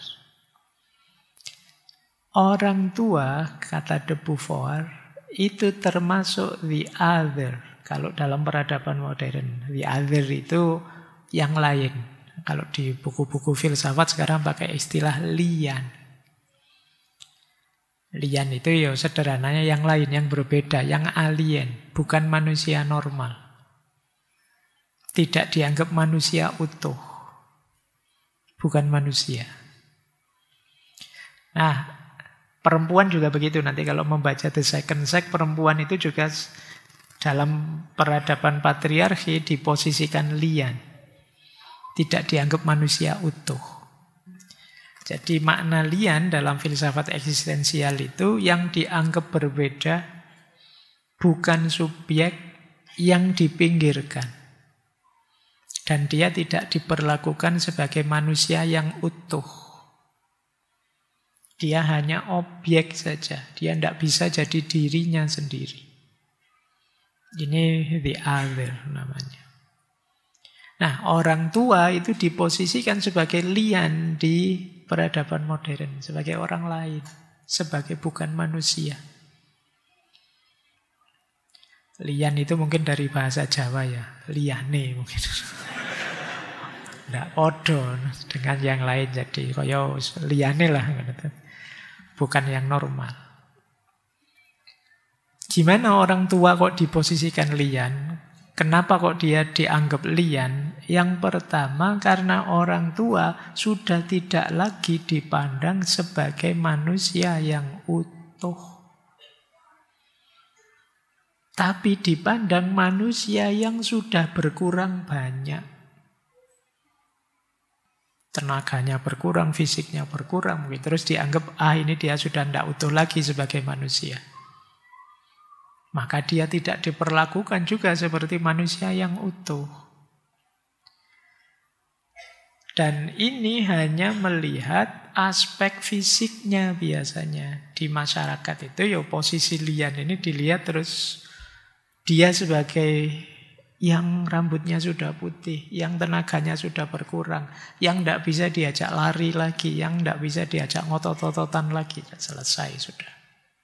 Orang tua, kata de Beauvoir, itu termasuk the other. Kalau dalam peradaban modern, the other itu yang lain. Kalau di buku-buku filsafat sekarang pakai istilah lian. Lian itu ya sederhananya yang lain, yang berbeda, yang alien, bukan manusia normal. Tidak dianggap manusia utuh. Bukan manusia. Nah, perempuan juga begitu. Nanti kalau membaca The Second Sex, perempuan itu juga dalam peradaban patriarki diposisikan lian. Tidak dianggap manusia utuh. Jadi makna lian dalam filsafat eksistensial itu yang dianggap berbeda bukan subjek yang dipinggirkan. Dan dia tidak diperlakukan sebagai manusia yang utuh. Dia hanya objek saja. Dia tidak bisa jadi dirinya sendiri. Ini the other namanya. Nah, orang tua itu diposisikan sebagai lian di peradaban modern, sebagai orang lain, sebagai bukan manusia. Lian itu mungkin dari bahasa Jawa ya, liane mungkin. Tidak podo dengan yang lain, jadi kaya liane lah, bukan yang normal. Gimana orang tua kok diposisikan lian? Kenapa kok dia dianggap lian? Yang pertama karena orang tua sudah tidak lagi dipandang sebagai manusia yang utuh, tapi dipandang manusia yang sudah berkurang banyak. Tenaganya berkurang, fisiknya berkurang, terus dianggap, ini dia sudah tidak utuh lagi sebagai manusia. Maka dia tidak diperlakukan juga seperti manusia yang utuh. Dan ini hanya melihat aspek fisiknya biasanya. Di masyarakat itu ya posisi lian ini dilihat terus dia sebagai yang rambutnya sudah putih, yang tenaganya sudah berkurang, yang tidak bisa diajak lari lagi, yang tidak bisa diajak ngotot-ototan lagi. Selesai sudah.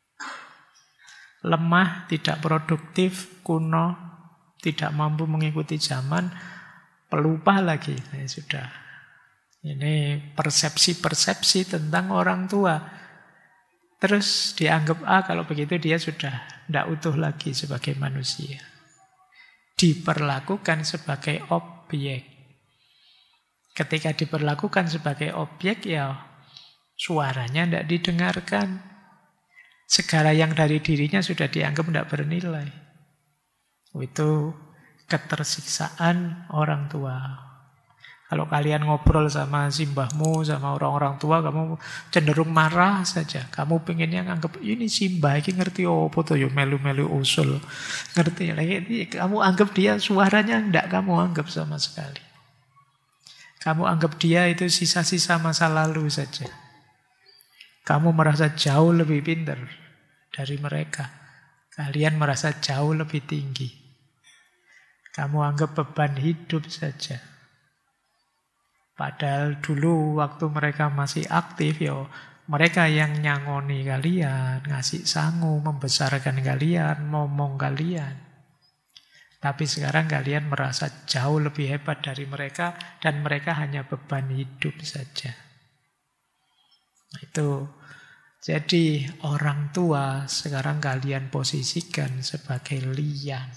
Lemah, tidak produktif, kuno, tidak mampu mengikuti zaman, pelupa lagi. Sudah. Ini persepsi-persepsi tentang orang tua. Terus dianggap, kalau begitu dia sudah tidak utuh lagi sebagai manusia. Diperlakukan sebagai objek. Ketika diperlakukan sebagai objek, ya suaranya tidak didengarkan. Segala yang dari dirinya sudah dianggap tidak bernilai. Itu ketersiksaan orang tua. Kalau kalian ngobrol sama simbahmu, sama orang-orang tua, kamu cenderung marah saja. Kamu pengennya nganggap, ini simbah, ini ngerti apa tuh, ya melu-melu usul. Ngerti lagi, kamu anggap dia suaranya tidak kamu anggap sama sekali. Kamu anggap dia itu sisa-sisa masa lalu saja. Kamu merasa jauh lebih pintar dari mereka. Kalian merasa jauh lebih tinggi. Kamu anggap beban hidup saja. Padahal dulu waktu mereka masih aktif, mereka yang nyangoni kalian, ngasih sangu, membesarkan kalian, ngomong kalian. Tapi sekarang kalian merasa jauh lebih hebat dari mereka, dan mereka hanya beban hidup saja. Itu. Jadi orang tua sekarang kalian posisikan sebagai lian.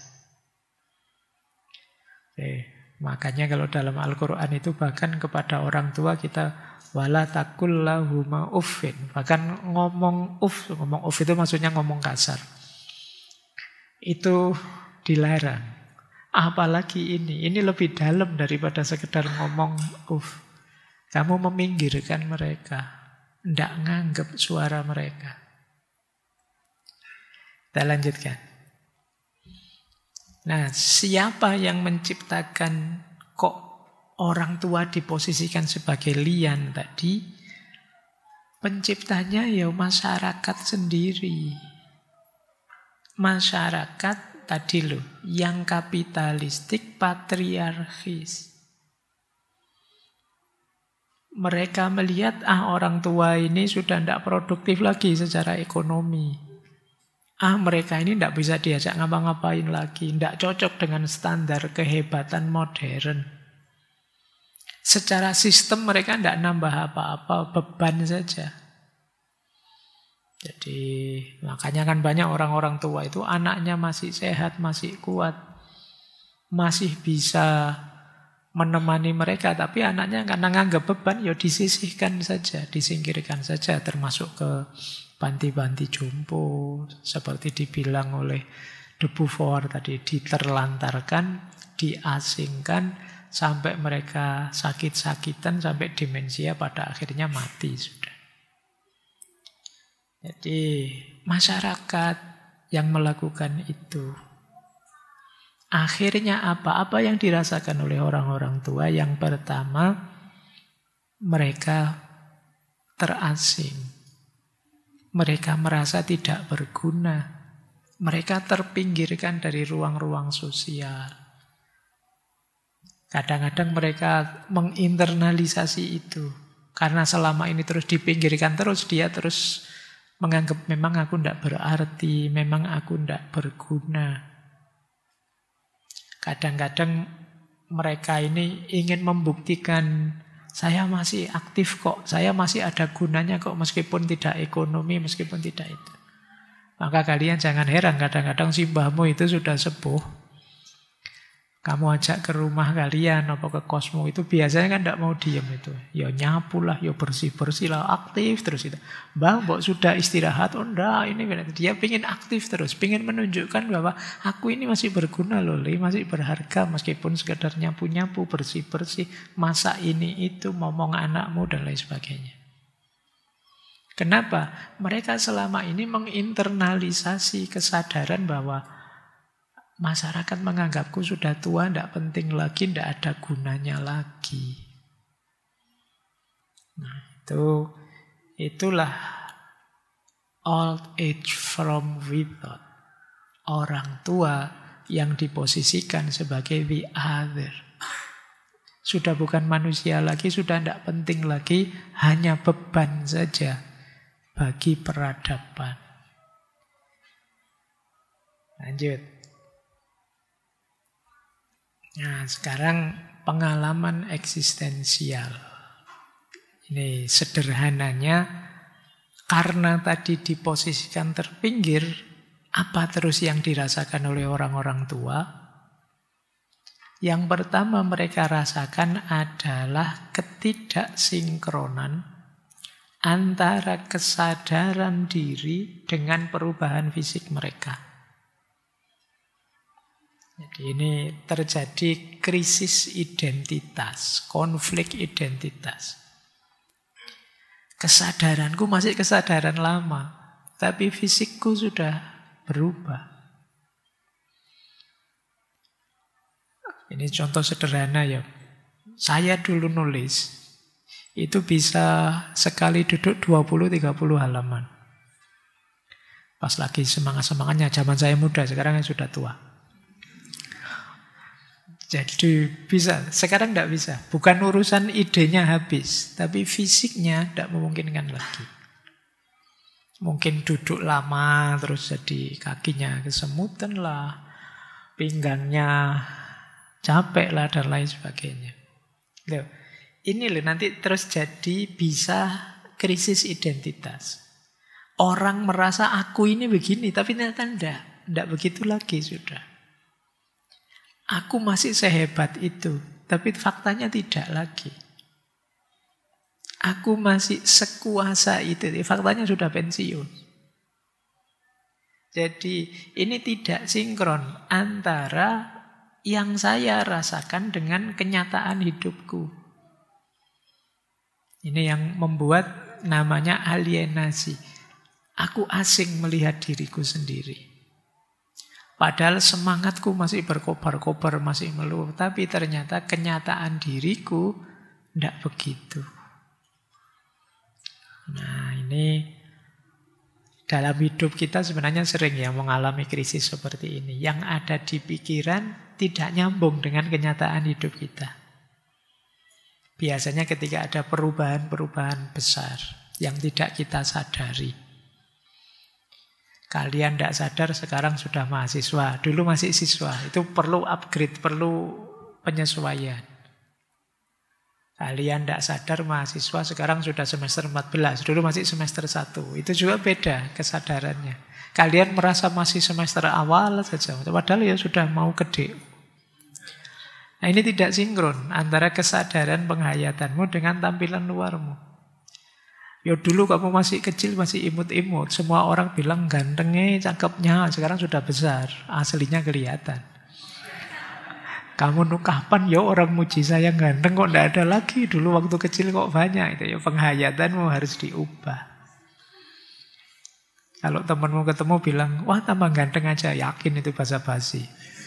Makanya kalau dalam Al-Quran itu bahkan kepada orang tua kita wala taqul lahuma uffin. Bahkan ngomong uff itu maksudnya ngomong kasar. Itu dilarang. Apalagi ini lebih dalam daripada sekedar ngomong uff. Kamu meminggirkan mereka. Tidak nganggap suara mereka. Kita lanjutkan. Nah, siapa yang menciptakan kok orang tua diposisikan sebagai lian tadi? Penciptanya ya masyarakat sendiri. Masyarakat tadi yang kapitalistik, patriarkis. Mereka melihat, orang tua ini sudah tidak produktif lagi secara ekonomi. Mereka ini tidak bisa diajak ngapa-ngapain lagi. Tidak cocok dengan standar kehebatan modern. Secara sistem mereka tidak nambah apa-apa, beban saja. Jadi makanya kan banyak orang-orang tua itu anaknya masih sehat, masih kuat. Masih bisa menemani mereka, tapi anaknya karena nganggap beban, disisihkan saja, disingkirkan saja, termasuk ke panti-panti jompo, seperti dibilang oleh de Beauvoir tadi, diterlantarkan, diasingkan, sampai mereka sakit-sakitan, sampai demensia, pada akhirnya mati sudah. Jadi masyarakat yang melakukan itu. Akhirnya apa? Apa yang dirasakan oleh orang-orang tua? Yang pertama, mereka terasing. Mereka merasa tidak berguna. Mereka terpinggirkan dari ruang-ruang sosial. Kadang-kadang mereka menginternalisasi itu. Karena selama ini terus dipinggirkan terus, dia terus menganggap memang aku tidak berarti, memang aku tidak berguna. Kadang-kadang mereka ini ingin membuktikan, saya masih aktif kok, saya masih ada gunanya kok, meskipun tidak ekonomi, meskipun tidak itu. Maka kalian jangan heran, kadang-kadang simbahmu itu sudah sepuh. Kamu ajak ke rumah kalian, apa ke kosmu, itu biasanya kan tidak mau diam itu. Ya nyapu lah, ya bersih-bersih lah, aktif terus itu. Bang, mbok sudah istirahat? Oh enggak, ini benar. Dia pengen aktif terus, pengen menunjukkan bahwa aku ini masih berguna loh, masih berharga, meskipun sekedar nyapu-nyapu, bersih-bersih, masak ini itu, ngomong anakmu dan lain sebagainya. Kenapa? Mereka selama ini menginternalisasi kesadaran bahwa masyarakat menganggapku sudah tua, tidak penting lagi, tidak ada gunanya lagi. Nah, itulah old age from without. Orang tua yang diposisikan sebagai the other. Sudah bukan manusia lagi, sudah tidak penting lagi, hanya beban saja bagi peradaban. Lanjut. Nah, sekarang pengalaman eksistensial. Ini sederhananya, karena tadi diposisikan terpinggir, apa terus yang dirasakan oleh orang-orang tua? Yang pertama mereka rasakan adalah ketidaksinkronan antara kesadaran diri dengan perubahan fisik mereka. Jadi ini terjadi krisis identitas, konflik identitas. Kesadaranku masih kesadaran lama, tapi fisikku sudah berubah. Ini contoh sederhana ya. Saya dulu nulis, itu bisa sekali duduk 20-30 halaman. Pas lagi semangat-semangatnya, zaman saya muda, sekarang sudah tua. Jadi bisa, sekarang tidak bisa. Bukan urusan idenya habis, tapi fisiknya tidak memungkinkan lagi. Mungkin duduk lama, terus jadi kakinya kesemutan lah, pinggangnya capek lah, dan lain sebagainya. Loh, ini loh nanti terus jadi bisa krisis identitas. Orang merasa aku ini begini, tapi ternyata tidak begitu lagi sudah. Aku masih sehebat itu, tapi faktanya tidak lagi. Aku masih sekuasa itu, faktanya sudah pensiun. Jadi ini tidak sinkron antara yang saya rasakan dengan kenyataan hidupku. Ini yang membuat namanya alienasi. Aku asing melihat diriku sendiri. Padahal semangatku masih berkobar-kobar, masih meluap. Tapi ternyata kenyataan diriku tidak begitu. Nah ini dalam hidup kita sebenarnya sering ya mengalami krisis seperti ini. Yang ada di pikiran tidak nyambung dengan kenyataan hidup kita. Biasanya ketika ada perubahan-perubahan besar yang tidak kita sadari. Kalian tidak sadar sekarang sudah mahasiswa, dulu masih siswa. Itu perlu upgrade, perlu penyesuaian. Kalian tidak sadar mahasiswa sekarang sudah semester 14, dulu masih semester 1. Itu juga beda kesadarannya. Kalian merasa masih semester awal saja, padahal ya sudah mau gede. Nah ini tidak sinkron antara kesadaran penghayatanmu dengan tampilan luarmu. Ya dulu kamu masih kecil, masih imut-imut. Semua orang bilang gantengnya, cakepnya. Sekarang sudah besar, aslinya kelihatan. Kamu kapan ya orang muji saya ganteng kok tidak ada lagi. Dulu waktu kecil kok banyak. Itu ya penghayatanmu harus diubah. Kalau temanmu ketemu bilang, wah tambah ganteng aja. Yakin itu basa-basi.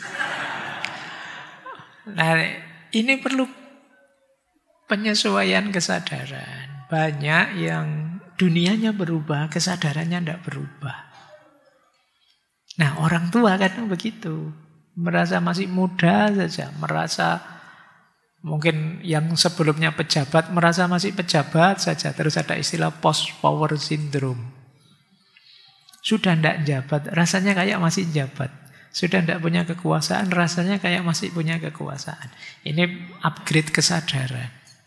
Nah ini perlu penyesuaian kesadaran. Banyak yang dunianya berubah, kesadarannya tidak berubah. Nah orang tua kadang begitu. Merasa masih muda saja, merasa Mungkin yang sebelumnya pejabat merasa masih pejabat saja. Terus ada istilah post-power syndrome. Sudah tidak jabat, rasanya kayak masih jabat. Sudah tidak punya kekuasaan, rasanya kayak masih punya kekuasaan. Ini upgrade kesadaran.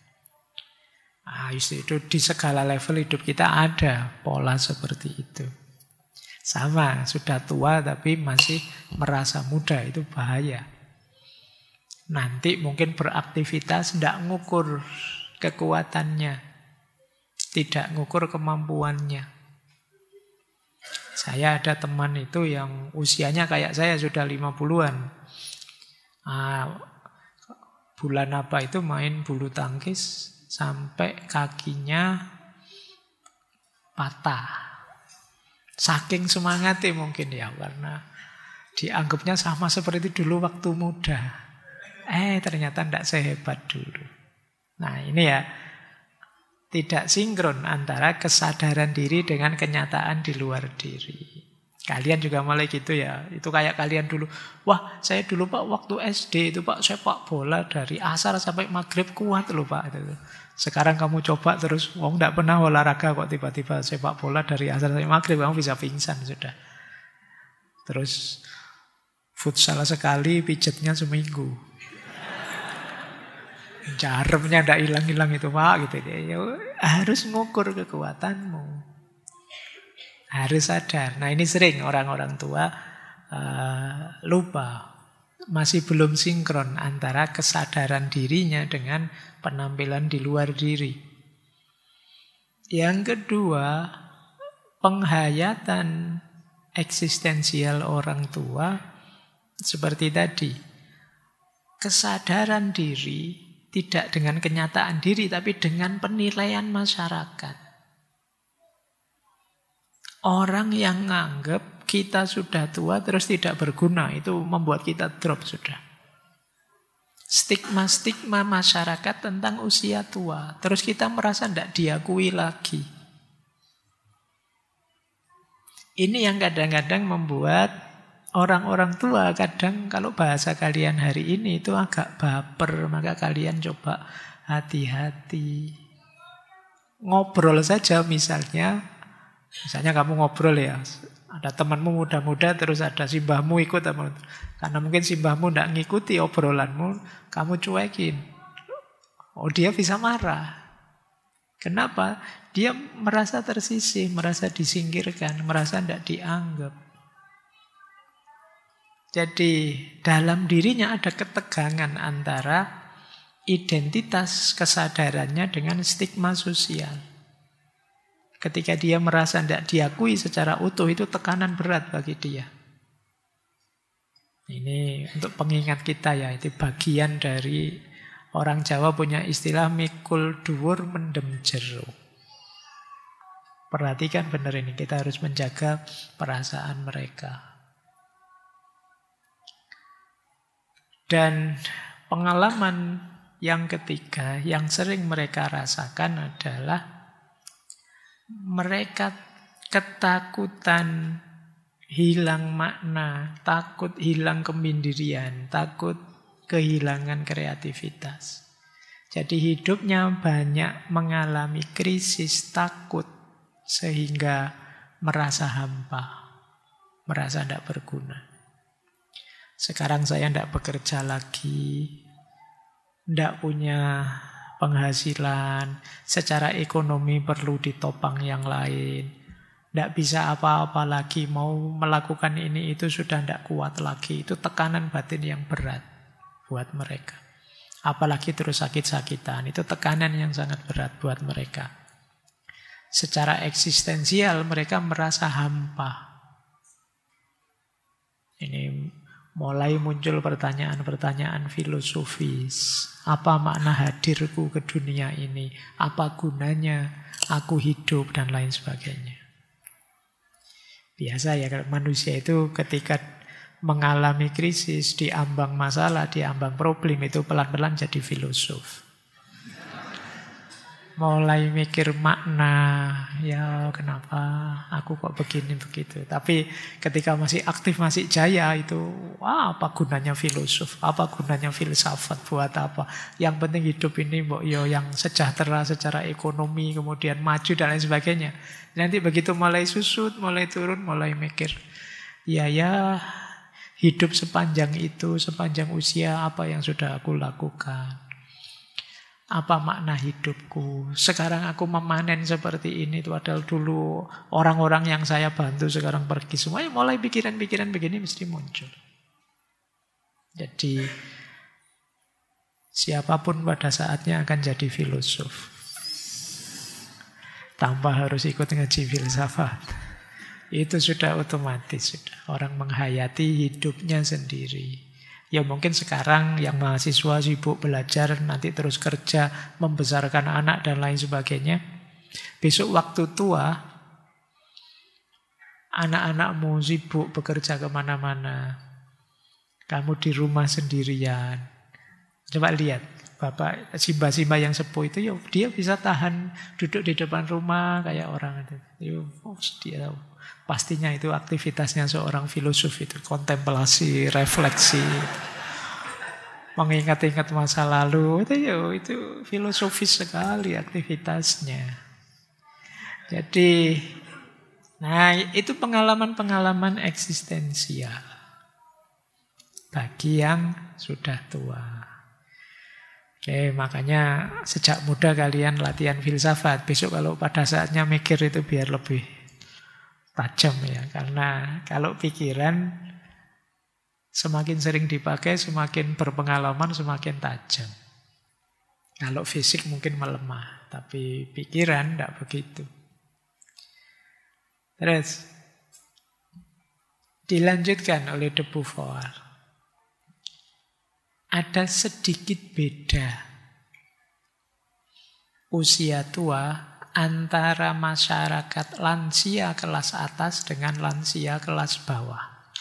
Itu di segala level hidup kita ada pola seperti itu. Sama, sudah tua tapi masih merasa muda, itu bahaya. Nanti mungkin beraktivitas tidak ngukur kekuatannya, tidak ngukur kemampuannya. Saya ada teman itu yang usianya kayak saya sudah 50-an. Bulan apa itu main bulu tangkis sampai kakinya patah. Saking semangatnya mungkin ya, karena dianggapnya sama seperti dulu waktu muda. Ternyata tidak sehebat dulu. Nah ini ya, tidak sinkron antara kesadaran diri dengan kenyataan di luar diri. Kalian juga mulai gitu ya. Itu kayak kalian dulu. Wah, saya dulu Pak waktu SD itu Pak sepak bola dari asar sampai maghrib kuat loh Pak. Sekarang kamu coba terus, tidak pernah olahraga kok tiba-tiba sepak bola dari asar sampai maghrib, kamu bisa pingsan sudah. Terus futsal sekali, pijetnya seminggu. Jaremnya tidak hilang-hilang itu Pak gitu. Ya, harus ngukur kekuatanmu. Harus sadar. Nah ini sering orang-orang tua lupa. Masih belum sinkron antara kesadaran dirinya dengan penampilan di luar diri. Yang kedua, penghayatan eksistensial orang tua seperti tadi. Kesadaran diri tidak dengan kenyataan diri, tapi dengan penilaian masyarakat. Orang yang nganggap kita sudah tua terus tidak berguna, itu membuat kita drop sudah. Stigma-stigma masyarakat tentang usia tua, terus kita merasa tidak diakui lagi. Ini yang kadang-kadang membuat orang-orang tua kadang kalau bahasa kalian hari ini itu agak baper, maka kalian coba hati-hati. Ngobrol saja misalnya kamu ngobrol ya, ada temanmu muda-muda terus ada simbahmu ikut, karena mungkin simbahmu tidak ngikuti obrolanmu, kamu cuekin. Dia bisa marah. Kenapa? Dia merasa tersisih, merasa disingkirkan, merasa tidak dianggap. Jadi dalam dirinya ada ketegangan antara identitas kesadarannya dengan stigma sosial. Ketika dia merasa tidak diakui secara utuh, itu tekanan berat bagi dia. Ini untuk pengingat kita ya, itu bagian dari orang Jawa punya istilah mikul dhuwur mendem jero. Perhatikan benar ini, kita harus menjaga perasaan mereka. Dan pengalaman yang ketiga yang sering mereka rasakan adalah mereka ketakutan hilang makna, takut hilang kemandirian, takut kehilangan kreativitas. Jadi hidupnya banyak mengalami krisis takut sehingga merasa hampa, merasa tidak berguna. Sekarang saya tidak bekerja lagi, tidak punya penghasilan, secara ekonomi perlu ditopang yang lain, tidak bisa apa-apa lagi, mau melakukan ini itu sudah tidak kuat lagi. Itu tekanan batin yang berat buat mereka. Apalagi terus sakit-sakitan, itu tekanan yang sangat berat buat mereka. Secara eksistensial mereka merasa hampa. Ini mulai muncul pertanyaan-pertanyaan filosofis. Apa makna hadirku ke dunia ini? Apa gunanya aku hidup? Dan lain sebagainya. Biasa ya, manusia itu ketika mengalami krisis, diambang masalah, diambang problem, itu pelan-pelan jadi filosof. mulai mikir makna, ya kenapa aku kok begini begitu. Tapi ketika masih aktif, masih jaya itu, wah apa gunanya filosof, apa gunanya filsafat, buat apa. Yang penting hidup ini mbok yo yang sejahtera secara ekonomi, kemudian maju dan lain sebagainya. Nanti begitu mulai susut, mulai turun, mulai mikir, ya hidup sepanjang itu, sepanjang usia apa yang sudah aku lakukan. Apa makna hidupku? Sekarang aku memanen seperti ini. Padahal dulu orang-orang yang saya bantu sekarang pergi semua. Mulai pikiran-pikiran begini mesti muncul. Jadi siapapun pada saatnya akan jadi filosof. Tanpa harus ikut ngaji filsafat. Itu sudah otomatis. Sudah. Orang menghayati hidupnya sendiri. Ya mungkin sekarang yang mahasiswa sibuk belajar, nanti terus kerja, membesarkan anak dan lain sebagainya. Besok waktu tua, anak-anakmu sibuk bekerja kemana-mana. Kamu di rumah sendirian. Coba lihat, bapak simba-simba yang sepuh itu, dia bisa tahan duduk di depan rumah kayak orang itu. Dia pastinya itu aktivitasnya seorang filosof itu, kontemplasi, refleksi, mengingat-ingat masa lalu, itu filosofis sekali aktivitasnya. Jadi, nah itu pengalaman-pengalaman eksistensial bagi yang sudah tua. Oke, makanya sejak muda kalian latihan filsafat. Besok kalau pada saatnya mikir itu biar lebih tajam ya, karena kalau pikiran semakin sering dipakai, semakin berpengalaman, semakin tajam. Kalau fisik mungkin melemah, tapi pikiran tidak begitu. Terus dilanjutkan oleh de Beauvoir. Ada sedikit beda usia tua antara masyarakat lansia kelas atas dengan lansia kelas bawah.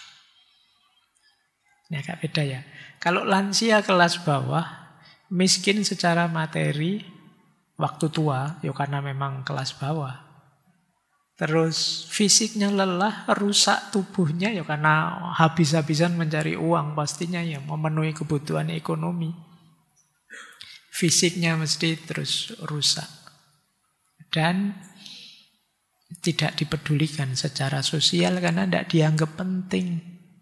Ini agak beda ya. Kalau lansia kelas bawah, miskin secara materi, waktu tua, ya karena memang kelas bawah. Terus fisiknya lelah, rusak tubuhnya, ya karena habis-habisan mencari uang, pastinya ya memenuhi kebutuhan ekonomi. Fisiknya mesti terus rusak. Dan tidak dipedulikan secara sosial karena tidak dianggap penting.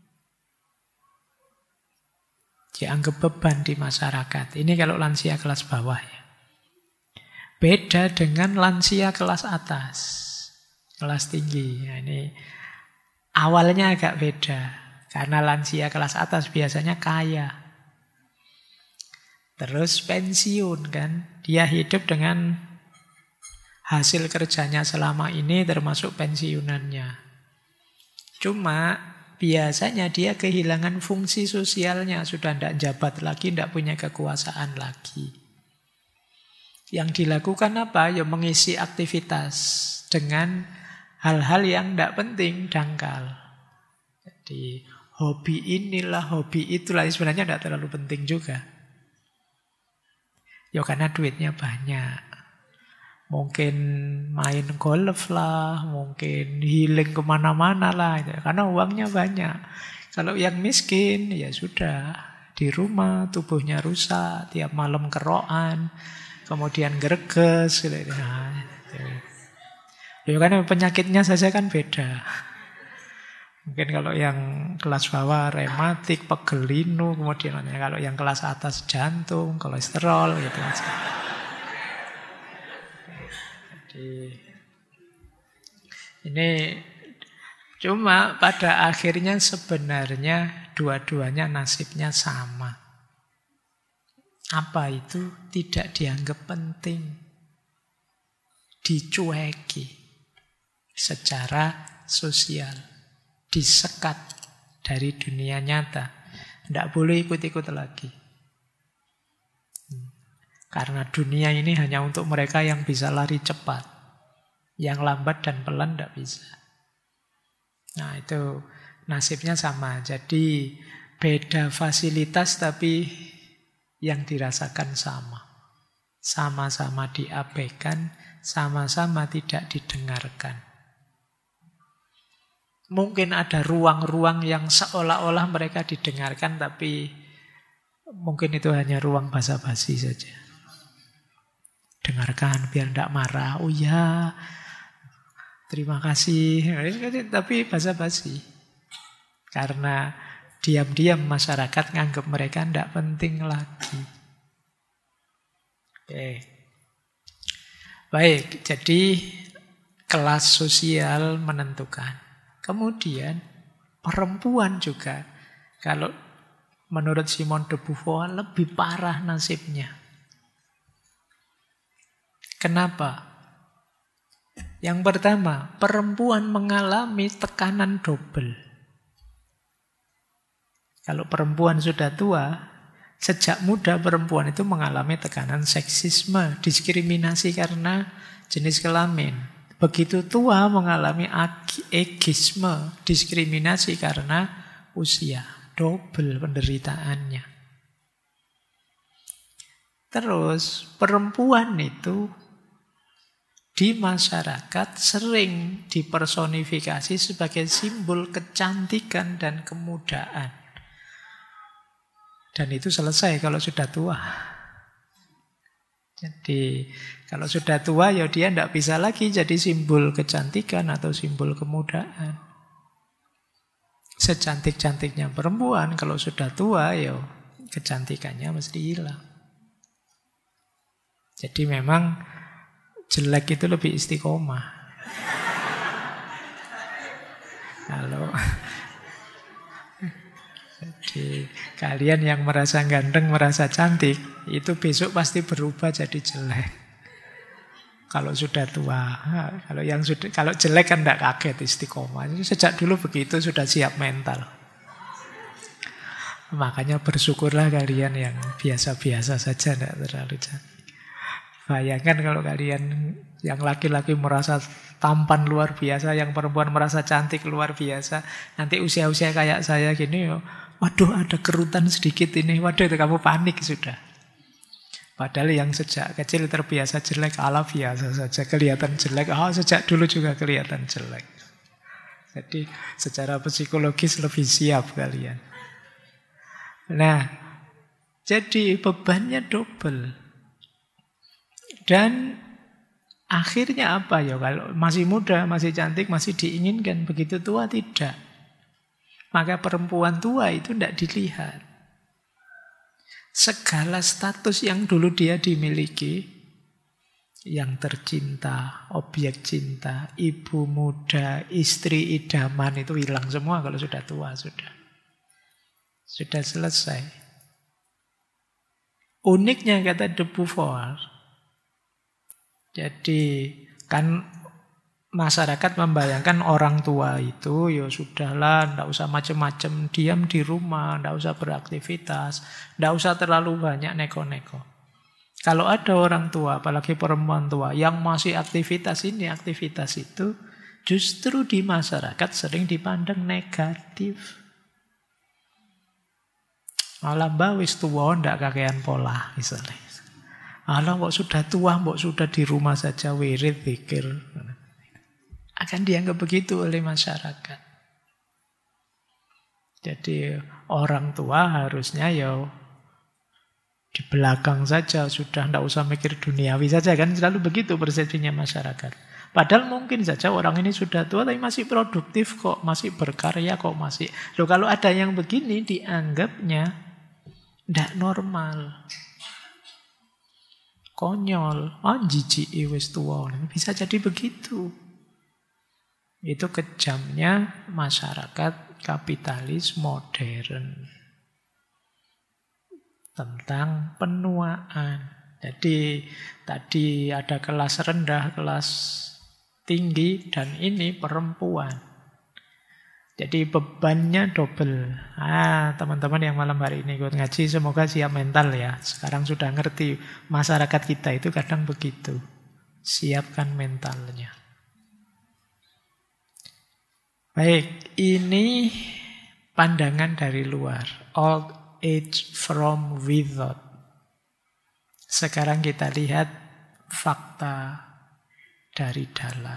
Dianggap beban di masyarakat. Ini kalau lansia kelas bawah ya. Beda dengan lansia kelas atas, kelas tinggi. Nah, ini awalnya agak beda. Karena lansia kelas atas biasanya kaya. Terus pensiun kan. Dia hidup dengan hasil kerjanya selama ini termasuk pensiunannya. Cuma biasanya dia kehilangan fungsi sosialnya. Sudah tidak jabat lagi, tidak punya kekuasaan lagi. Yang dilakukan apa? Ya mengisi aktivitas dengan hal-hal yang tidak penting, dangkal. Jadi hobi inilah, hobi itulah, sebenarnya tidak terlalu penting juga. Ya karena duitnya banyak. Mungkin main golf lah, mungkin healing kemana-mana lah. Karena uangnya banyak. Kalau yang miskin, ya sudah. Di rumah, tubuhnya rusak. Tiap malam kerokan. Kemudian greges. Nah, ya karena penyakitnya saja kan beda. Mungkin kalau yang kelas bawah rematik, pegel linu. Kemudian kalau yang kelas atas jantung, kolesterol gitu aja. Ini cuma pada akhirnya sebenarnya dua-duanya nasibnya sama. Apa itu? Tidak dianggap penting. Dicueki secara sosial. Disekat dari dunia nyata. Tidak boleh ikut-ikut lagi. Karena dunia ini hanya untuk mereka yang bisa lari cepat. Yang lambat dan pelan tidak bisa. Nah itu nasibnya sama. Jadi beda fasilitas tapi yang dirasakan sama. Sama-sama diabaikan, sama-sama tidak didengarkan. Mungkin ada ruang-ruang yang seolah-olah mereka didengarkan, tapi mungkin itu hanya ruang basa-basi saja. Dengarkan biar tidak marah. Oh ya, terima kasih. Tapi basa-basi. Karena diam-diam masyarakat nganggap mereka tidak penting lagi. Oke. Baik, jadi kelas sosial menentukan. Kemudian perempuan juga, kalau menurut Simone de Beauvoir lebih parah nasibnya. Kenapa? Yang pertama, perempuan mengalami tekanan double. Kalau perempuan sudah tua, sejak muda perempuan itu mengalami tekanan seksisme, diskriminasi karena jenis kelamin. Begitu tua mengalami ageisme, diskriminasi karena usia. Double penderitaannya. Terus perempuan itu di masyarakat sering dipersonifikasi sebagai simbol kecantikan dan kemudaan. Dan itu selesai kalau sudah tua. Jadi kalau sudah tua ya dia tidak bisa lagi jadi simbol kecantikan atau simbol kemudaan. Secantik-cantiknya perempuan kalau sudah tua ya kecantikannya mesti hilang. Jadi memang jelek itu lebih istiqomah. Kalau jadi kalian yang merasa ganteng, merasa cantik, itu besok pasti berubah jadi jelek. Kalau sudah tua, kalau jelek kan tidak kaget istiqomah. Sejak dulu begitu sudah siap mental. Makanya bersyukurlah kalian yang biasa-biasa saja, tidak terlalu cantik. Bayangkan kalau kalian yang laki-laki merasa tampan luar biasa, yang perempuan merasa cantik luar biasa, nanti usia-usia kayak saya gini, waduh ada kerutan sedikit ini, waduh itu kamu panik sudah. Padahal yang sejak kecil terbiasa jelek, ala biasa saja, kelihatan jelek, sejak dulu juga kelihatan jelek. Jadi secara psikologis lebih siap kalian. Nah, jadi bebannya double. Dan akhirnya apa ya? Kalau masih muda, masih cantik, masih diinginkan, begitu tua tidak. Maka perempuan tua itu tidak dilihat. Segala status yang dulu dia dimiliki, yang tercinta, objek cinta, ibu muda, istri idaman, itu hilang semua kalau sudah tua. Sudah selesai. Uniknya kata de Beauvoir, jadi kan masyarakat membayangkan orang tua itu ya sudahlah, tidak usah macam-macam, diam di rumah, tidak usah beraktivitas, tidak usah terlalu banyak neko-neko. Kalau ada orang tua, apalagi perempuan tua yang masih aktivitas ini, aktivitas itu, justru di masyarakat sering dipandang negatif. Malah mbak wis tua ndak kakean pola misalnya. Alah mbok sudah tua, mbok sudah di rumah saja wirid zikir. Akan dianggap begitu oleh masyarakat. Jadi orang tua harusnya ya di belakang saja, sudah tidak usah mikir duniawi saja, kan selalu begitu persepsinya masyarakat. Padahal mungkin saja orang ini sudah tua tapi masih produktif kok, masih berkarya kok, masih. Loh kalau ada yang begini dianggapnya tidak normal. Konyol, jijik wis tua. Bisa jadi begitu. Itu kejamnya masyarakat kapitalis modern. Tentang penuaan. Jadi tadi ada kelas rendah, kelas tinggi, dan ini perempuan. Jadi bebannya double. Teman-teman yang malam hari ini ikut ngaji, semoga siap mental ya. Sekarang sudah ngerti, masyarakat kita itu kadang begitu. Siapkan mentalnya. Baik, ini pandangan dari luar. Old age from without. Sekarang kita lihat fakta dari dalam.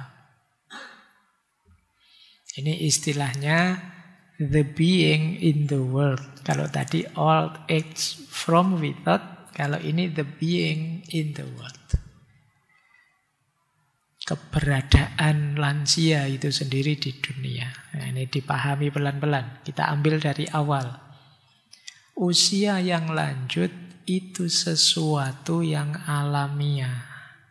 Ini istilahnya the being in the world. Kalau tadi all acts from without, kalau ini the being in the world. Keberadaan lansia itu sendiri di dunia. Nah, ini dipahami pelan-pelan. Kita ambil dari awal. Usia yang lanjut itu sesuatu yang alamiah.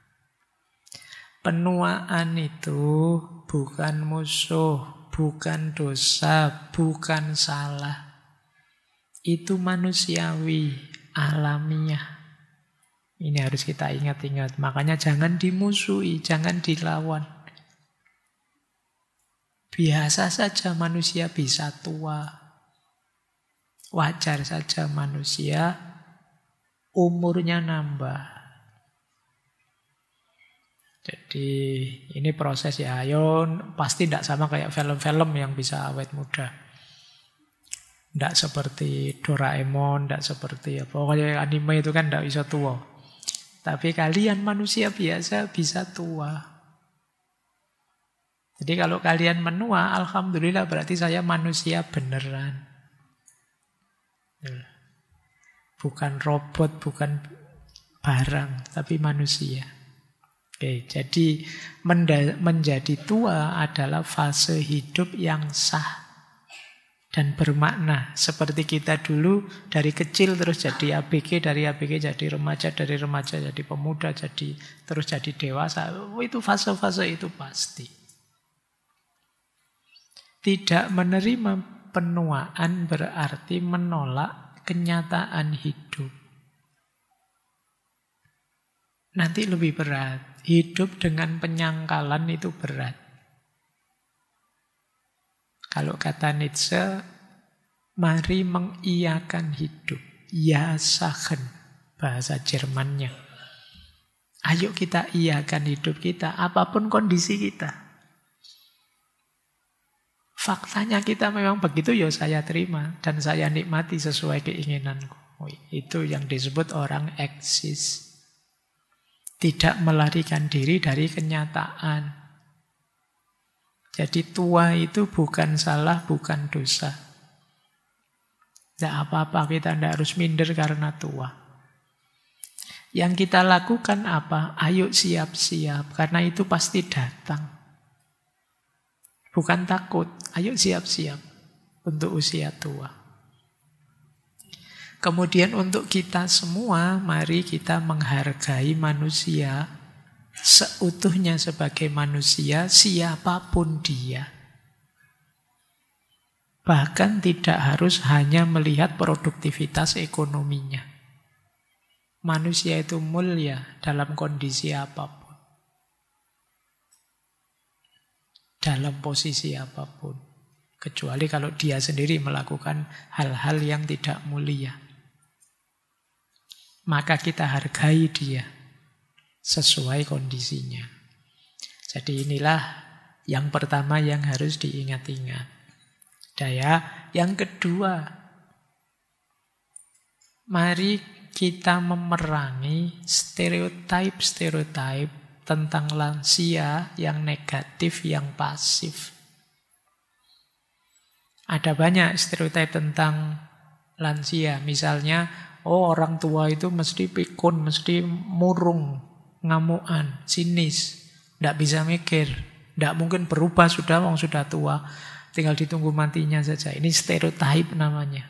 Penuaan itu bukan musuh, bukan dosa, bukan salah. Itu manusiawi, alamiah. Ini harus kita ingat-ingat. Makanya jangan dimusuhi, jangan dilawan. Biasa saja manusia bisa tua. Wajar saja manusia umurnya nambah. Jadi ini proses ya. Ayo, pasti tidak sama kayak film-film yang bisa awet muda. Tidak seperti Doraemon, tidak seperti apa. Pokoknya anime itu kan tidak bisa tua. Tapi kalian manusia biasa bisa tua. Jadi kalau kalian menua, alhamdulillah berarti saya manusia beneran. Bukan robot, bukan barang, tapi manusia. Oke, jadi menjadi tua adalah fase hidup yang sah dan bermakna. Seperti kita dulu dari kecil terus jadi ABG, dari ABG jadi remaja, dari remaja jadi pemuda, terus jadi dewasa. Itu fase-fase itu pasti. Tidak menerima penuaan berarti menolak kenyataan hidup. Nanti lebih berat. Hidup dengan penyangkalan itu berat. Kalau kata Nietzsche, mari mengiyakan hidup. Ya sachen, bahasa Jermannya. Ayo kita iyakan hidup kita, apapun kondisi kita. Faktanya kita memang begitu, ya saya terima. Dan saya nikmati sesuai keinginanku. Itu yang disebut orang eksis. Tidak melarikan diri dari kenyataan. Jadi tua itu bukan salah, bukan dosa. Tidak apa-apa, kita tidak harus minder karena tua. Yang kita lakukan apa? Ayo siap-siap, karena itu pasti datang. Bukan takut, ayo siap-siap untuk usia tua. Kemudian untuk kita semua, mari kita menghargai manusia seutuhnya sebagai manusia, siapapun dia. Bahkan tidak harus hanya melihat produktivitas ekonominya. Manusia itu mulia dalam kondisi apapun. Dalam posisi apapun. Kecuali kalau dia sendiri melakukan hal-hal yang tidak mulia. Maka kita hargai dia sesuai kondisinya. Jadi inilah yang pertama yang harus diingat-ingat. Daya. Yang kedua, mari kita memerangi stereotip tentang lansia yang negatif, yang pasif. Ada banyak stereotip tentang lansia. Misalnya, orang tua itu mesti pikun, mesti murung, ngamuan, sinis, tidak bisa mikir, tidak mungkin berubah, sudah tua, tinggal ditunggu matinya saja. Ini stereotip namanya.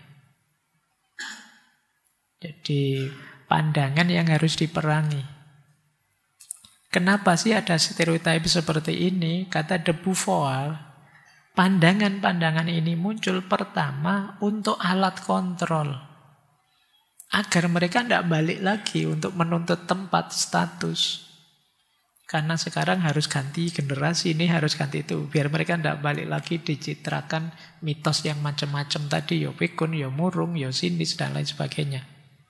Jadi pandangan yang harus diperangi. Kenapa sih ada stereotip seperti ini? Kata de Beauvoir, pandangan-pandangan ini muncul pertama untuk alat kontrol. Agar mereka tidak balik lagi untuk menuntut tempat, status. Karena sekarang harus ganti generasi, ini harus ganti itu. Biar mereka tidak balik lagi dicitrakan mitos yang macam-macam tadi. Ya pikun, ya murung, ya sinis, dan lain sebagainya.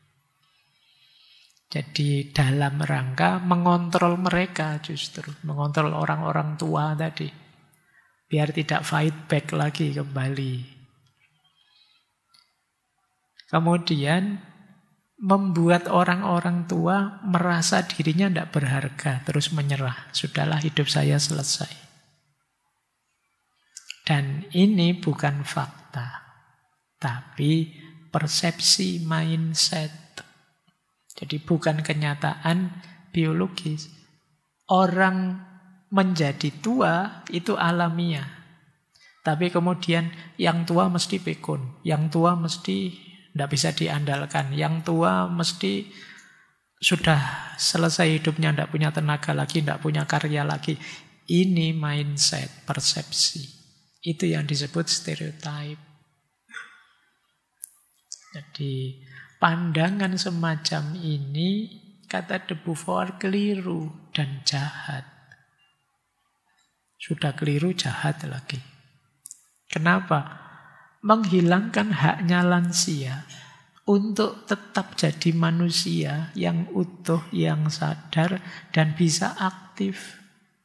Jadi dalam rangka mengontrol mereka justru. Mengontrol orang-orang tua tadi. Biar tidak fight back lagi kembali. Kemudian membuat orang-orang tua merasa dirinya tidak berharga, terus menyerah. Sudahlah, hidup saya selesai. Dan ini bukan fakta, tapi persepsi mindset. Jadi bukan kenyataan biologis. Orang menjadi tua itu alamiah. Tapi kemudian yang tua mesti pikun, yang tua mesti tidak bisa diandalkan, yang tua mesti sudah selesai hidupnya, tidak punya tenaga lagi, tidak punya karya lagi. Ini mindset, persepsi. Itu yang disebut stereotype. Jadi pandangan semacam ini, kata de Beauvoir, keliru dan jahat. Sudah keliru, jahat lagi. Kenapa? Menghilangkan haknya lansia untuk tetap jadi manusia yang utuh, yang sadar, dan bisa aktif.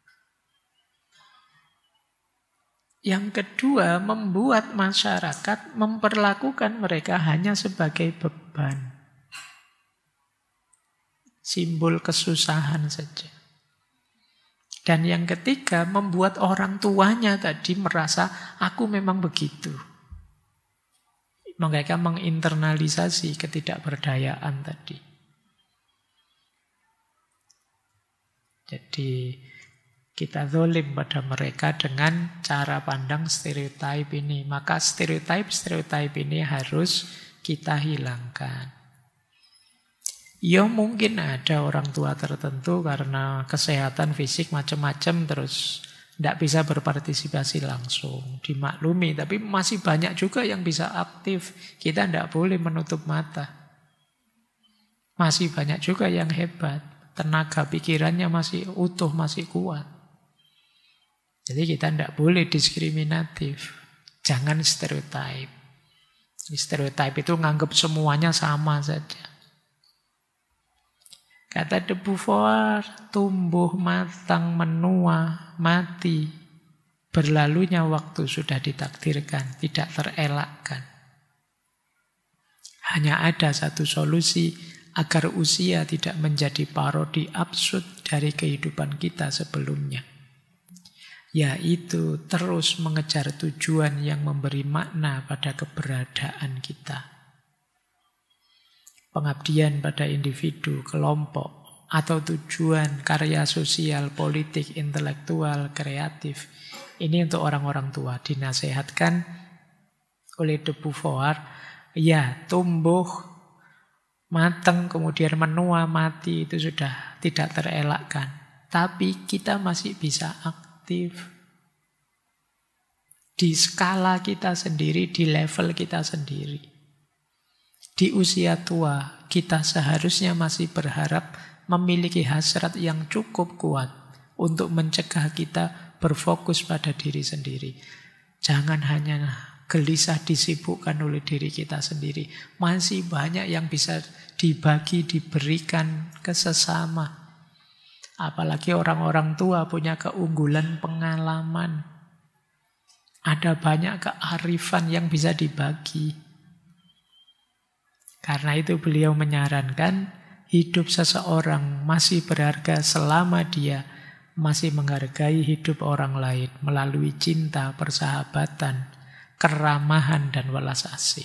Yang kedua, membuat masyarakat memperlakukan mereka hanya sebagai beban. Simbol kesusahan saja. Dan yang ketiga, membuat orang tuanya tadi merasa, aku memang begitu. Mereka menginternalisasi ketidakberdayaan tadi. Jadi kita zalim pada mereka dengan cara pandang stereotip ini. Maka stereotip ini harus kita hilangkan. Ya mungkin ada orang tua tertentu karena kesehatan fisik macam-macam terus tidak bisa berpartisipasi langsung, dimaklumi. Tapi masih banyak juga yang bisa aktif. Kita tidak boleh menutup mata. Masih banyak juga yang hebat. Tenaga pikirannya masih utuh, masih kuat. Jadi kita tidak boleh diskriminatif. Jangan stereotip. Stereotip itu nganggap semuanya sama saja. Kata de Beauvoir, tumbuh, matang, menua, mati. Berlalunya waktu sudah ditakdirkan, tidak terelakkan. Hanya ada satu solusi agar usia tidak menjadi parodi absurd dari kehidupan kita sebelumnya. Yaitu terus mengejar tujuan yang memberi makna pada keberadaan kita. Pengabdian pada individu, kelompok, atau tujuan karya sosial, politik, intelektual, kreatif. Ini untuk orang-orang tua. Dinasehatkan oleh de Beauvoir, ya tumbuh, matang, kemudian menua, mati, itu sudah tidak terelakkan. Tapi kita masih bisa aktif. Di skala kita sendiri, di level kita sendiri. Di usia tua, kita seharusnya masih berharap memiliki hasrat yang cukup kuat untuk mencegah kita berfokus pada diri sendiri. Jangan hanya gelisah disibukkan oleh diri kita sendiri. Masih banyak yang bisa dibagi, diberikan ke sesama. Apalagi orang-orang tua punya keunggulan pengalaman. Ada banyak kearifan yang bisa dibagi. Karena itu beliau menyarankan hidup seseorang masih berharga selama dia masih menghargai hidup orang lain melalui cinta, persahabatan, keramahan, dan welas asih.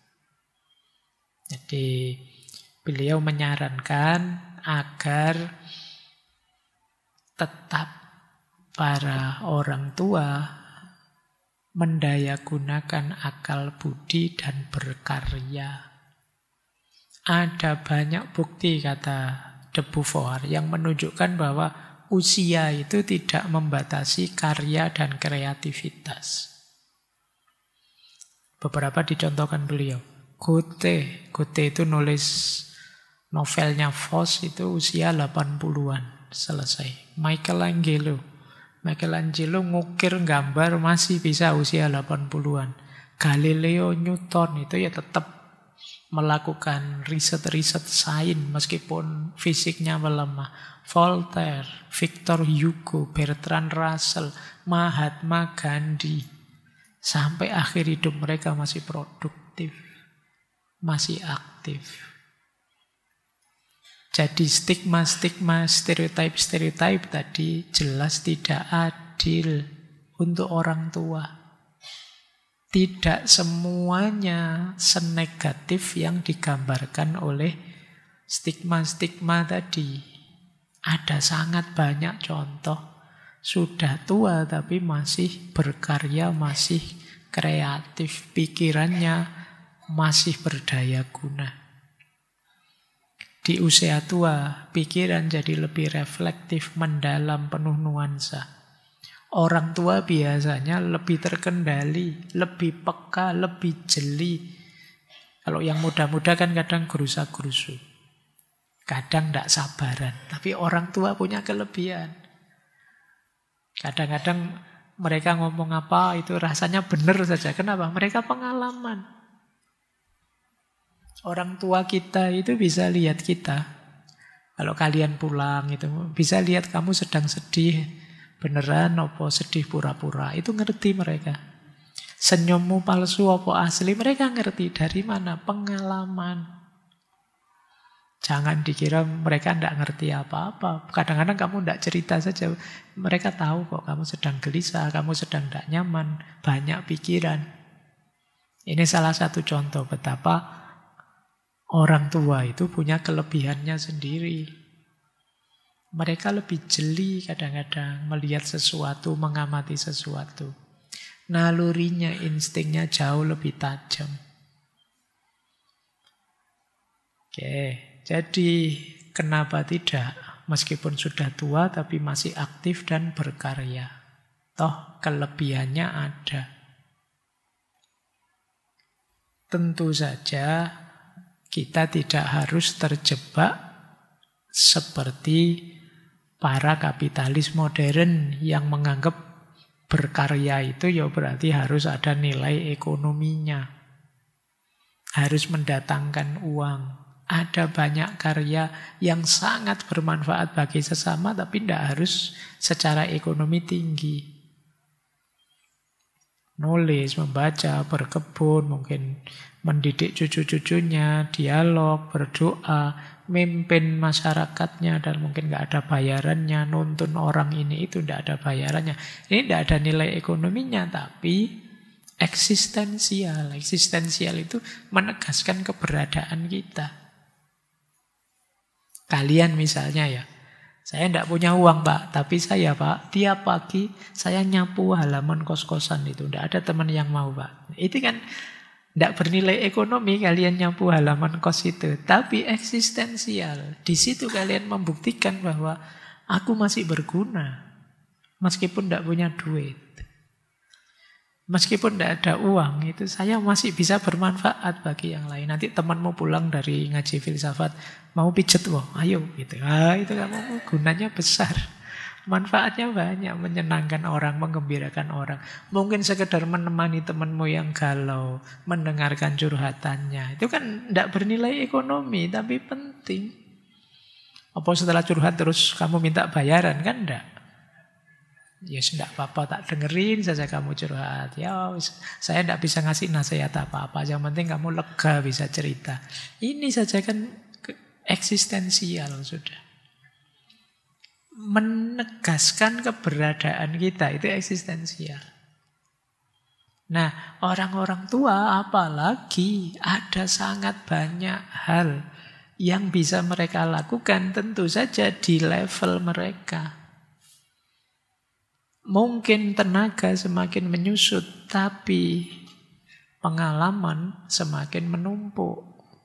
Jadi beliau menyarankan agar tetap para orang tua mendayagunakan akal budi dan berkarya. Ada banyak bukti, kata de Beauvoir, yang menunjukkan bahwa usia itu tidak membatasi karya dan kreativitas. Beberapa dicontohkan beliau. Goethe itu nulis novelnya Faust itu usia 80-an selesai. Michelangelo ngukir gambar masih bisa usia 80-an. Galileo, Newton itu ya tetap melakukan riset-riset sains meskipun fisiknya melemah. Voltaire, Victor Hugo, Bertrand Russell, Mahatma Gandhi. Sampai akhir hidup mereka masih produktif, masih aktif. Jadi stigma-stigma, stereotip-stereotip tadi jelas tidak adil untuk orang tua. Tidak semuanya senegatif yang digambarkan oleh stigma-stigma tadi. Ada sangat banyak contoh sudah tua tapi masih berkarya, masih kreatif, pikirannya masih berdaya guna. Di usia tua, pikiran jadi lebih reflektif, mendalam, penuh nuansa. Orang tua biasanya lebih terkendali, lebih peka, lebih jeli. Kalau yang muda-muda kan kadang gerusa-gerusu. Kadang tidak sabaran. Tapi orang tua punya kelebihan. Kadang-kadang mereka ngomong apa itu rasanya benar saja. Kenapa? Mereka pengalaman. Orang tua kita itu bisa lihat kita. Kalau kalian pulang itu bisa lihat kamu sedang sedih. Beneran apa sedih pura-pura. Itu ngerti mereka. Senyummu palsu apa asli. Mereka ngerti dari mana. Pengalaman. Jangan dikira mereka tidak ngerti apa-apa. Kadang-kadang kamu tidak cerita saja. Mereka tahu kok kamu sedang gelisah. Kamu sedang tidak nyaman. Banyak pikiran. Ini salah satu contoh betapa orang tua itu punya kelebihannya sendiri. Mereka lebih jeli kadang-kadang melihat sesuatu, mengamati sesuatu. Nalurinya, instingnya jauh lebih tajam. Oke, jadi kenapa tidak? Meskipun sudah tua tapi masih aktif dan berkarya. Toh kelebihannya ada. Tentu saja kita tidak harus terjebak seperti para kapitalis modern yang menganggap berkarya itu ya berarti harus ada nilai ekonominya. Harus mendatangkan uang. Ada banyak karya yang sangat bermanfaat bagi sesama tapi tidak harus secara ekonomi tinggi. Nulis, membaca, berkebun, mungkin mendidik cucu-cucunya, dialog, berdoa, mimpin masyarakatnya dan mungkin nggak ada bayarannya, nuntun orang ini itu nggak ada bayarannya. Ini nggak ada nilai ekonominya, tapi eksistensial. Eksistensial itu menegaskan keberadaan kita. Kalian misalnya ya, saya tidak punya uang Pak, tapi saya Pak, tiap pagi saya nyapu halaman kos-kosan itu. Tidak ada teman yang mau Pak. Itu kan tidak bernilai ekonomi kalian nyapu halaman kos itu. Tapi eksistensial. Di situ kalian membuktikan bahwa aku masih berguna. Meskipun tidak punya duit. Meskipun tidak ada uang, itu saya masih bisa bermanfaat bagi yang lain. Nanti temanmu pulang dari ngaji filsafat, mau pijet wah, ayo gitu. Itu kamu gunanya besar. Manfaatnya banyak, menyenangkan orang, menggembirakan orang. Mungkin sekedar menemani temanmu yang galau, mendengarkan curhatannya. Itu kan tidak bernilai ekonomi, tapi penting. Apa setelah curhat terus kamu minta bayaran? Kan enggak. Ya sudah apa-apa, tak dengerin saja kamu curhat. Ya saya tidak bisa ngasih nasihat apa-apa. Yang penting kamu lega bisa cerita. Ini saja kan eksistensial sudah. Menegaskan keberadaan kita itu eksistensial. Nah, orang-orang tua apalagi ada sangat banyak hal yang bisa mereka lakukan tentu saja di level mereka. Mungkin tenaga semakin menyusut, tapi pengalaman semakin menumpuk.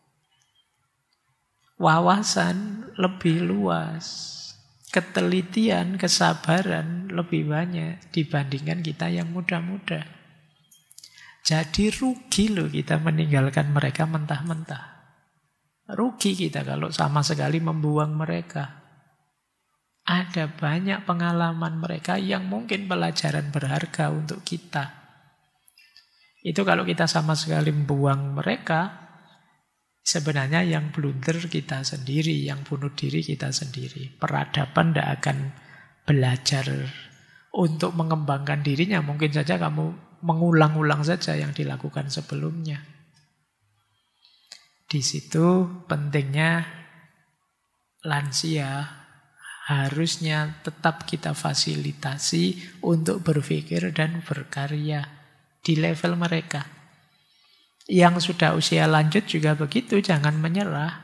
Wawasan lebih luas. Ketelitian, kesabaran lebih banyak dibandingkan kita yang muda-muda. Jadi rugi loh kita meninggalkan mereka mentah-mentah. Rugi kita kalau sama sekali membuang mereka. Ada banyak pengalaman mereka yang mungkin pelajaran berharga untuk kita. Itu kalau kita sama sekali membuang mereka, sebenarnya yang blunder kita sendiri, yang bunuh diri kita sendiri. Peradaban tidak akan belajar untuk mengembangkan dirinya. Mungkin saja kamu mengulang-ulang saja yang dilakukan sebelumnya. Di situ pentingnya lansia harusnya tetap kita fasilitasi untuk berpikir dan berkarya di level mereka. Yang sudah usia lanjut juga begitu, jangan menyerah.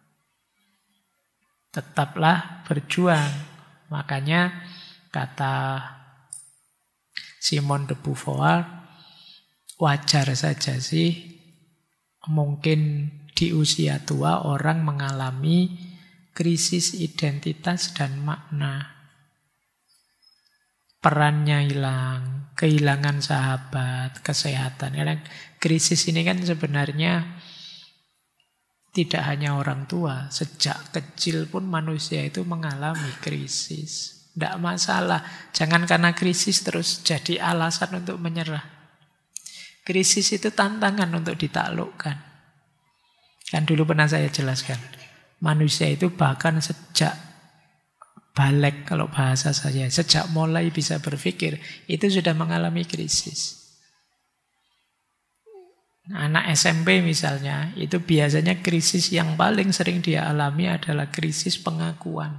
Tetaplah berjuang. Makanya kata Simone de Beauvoir, wajar saja sih mungkin di usia tua orang mengalami krisis identitas dan makna. Perannya hilang, kehilangan sahabat, kesehatan. Karena krisis ini kan sebenarnya tidak hanya orang tua. Sejak kecil pun manusia itu mengalami krisis. Tidak masalah. Jangan karena krisis terus jadi alasan untuk menyerah. Krisis itu tantangan untuk ditaklukkan. Kan dulu pernah saya jelaskan. Manusia itu bahkan sejak balik, kalau bahasa saya, sejak mulai bisa berpikir, itu sudah mengalami krisis. Anak SMP misalnya, itu biasanya krisis yang paling sering dia alami adalah krisis pengakuan.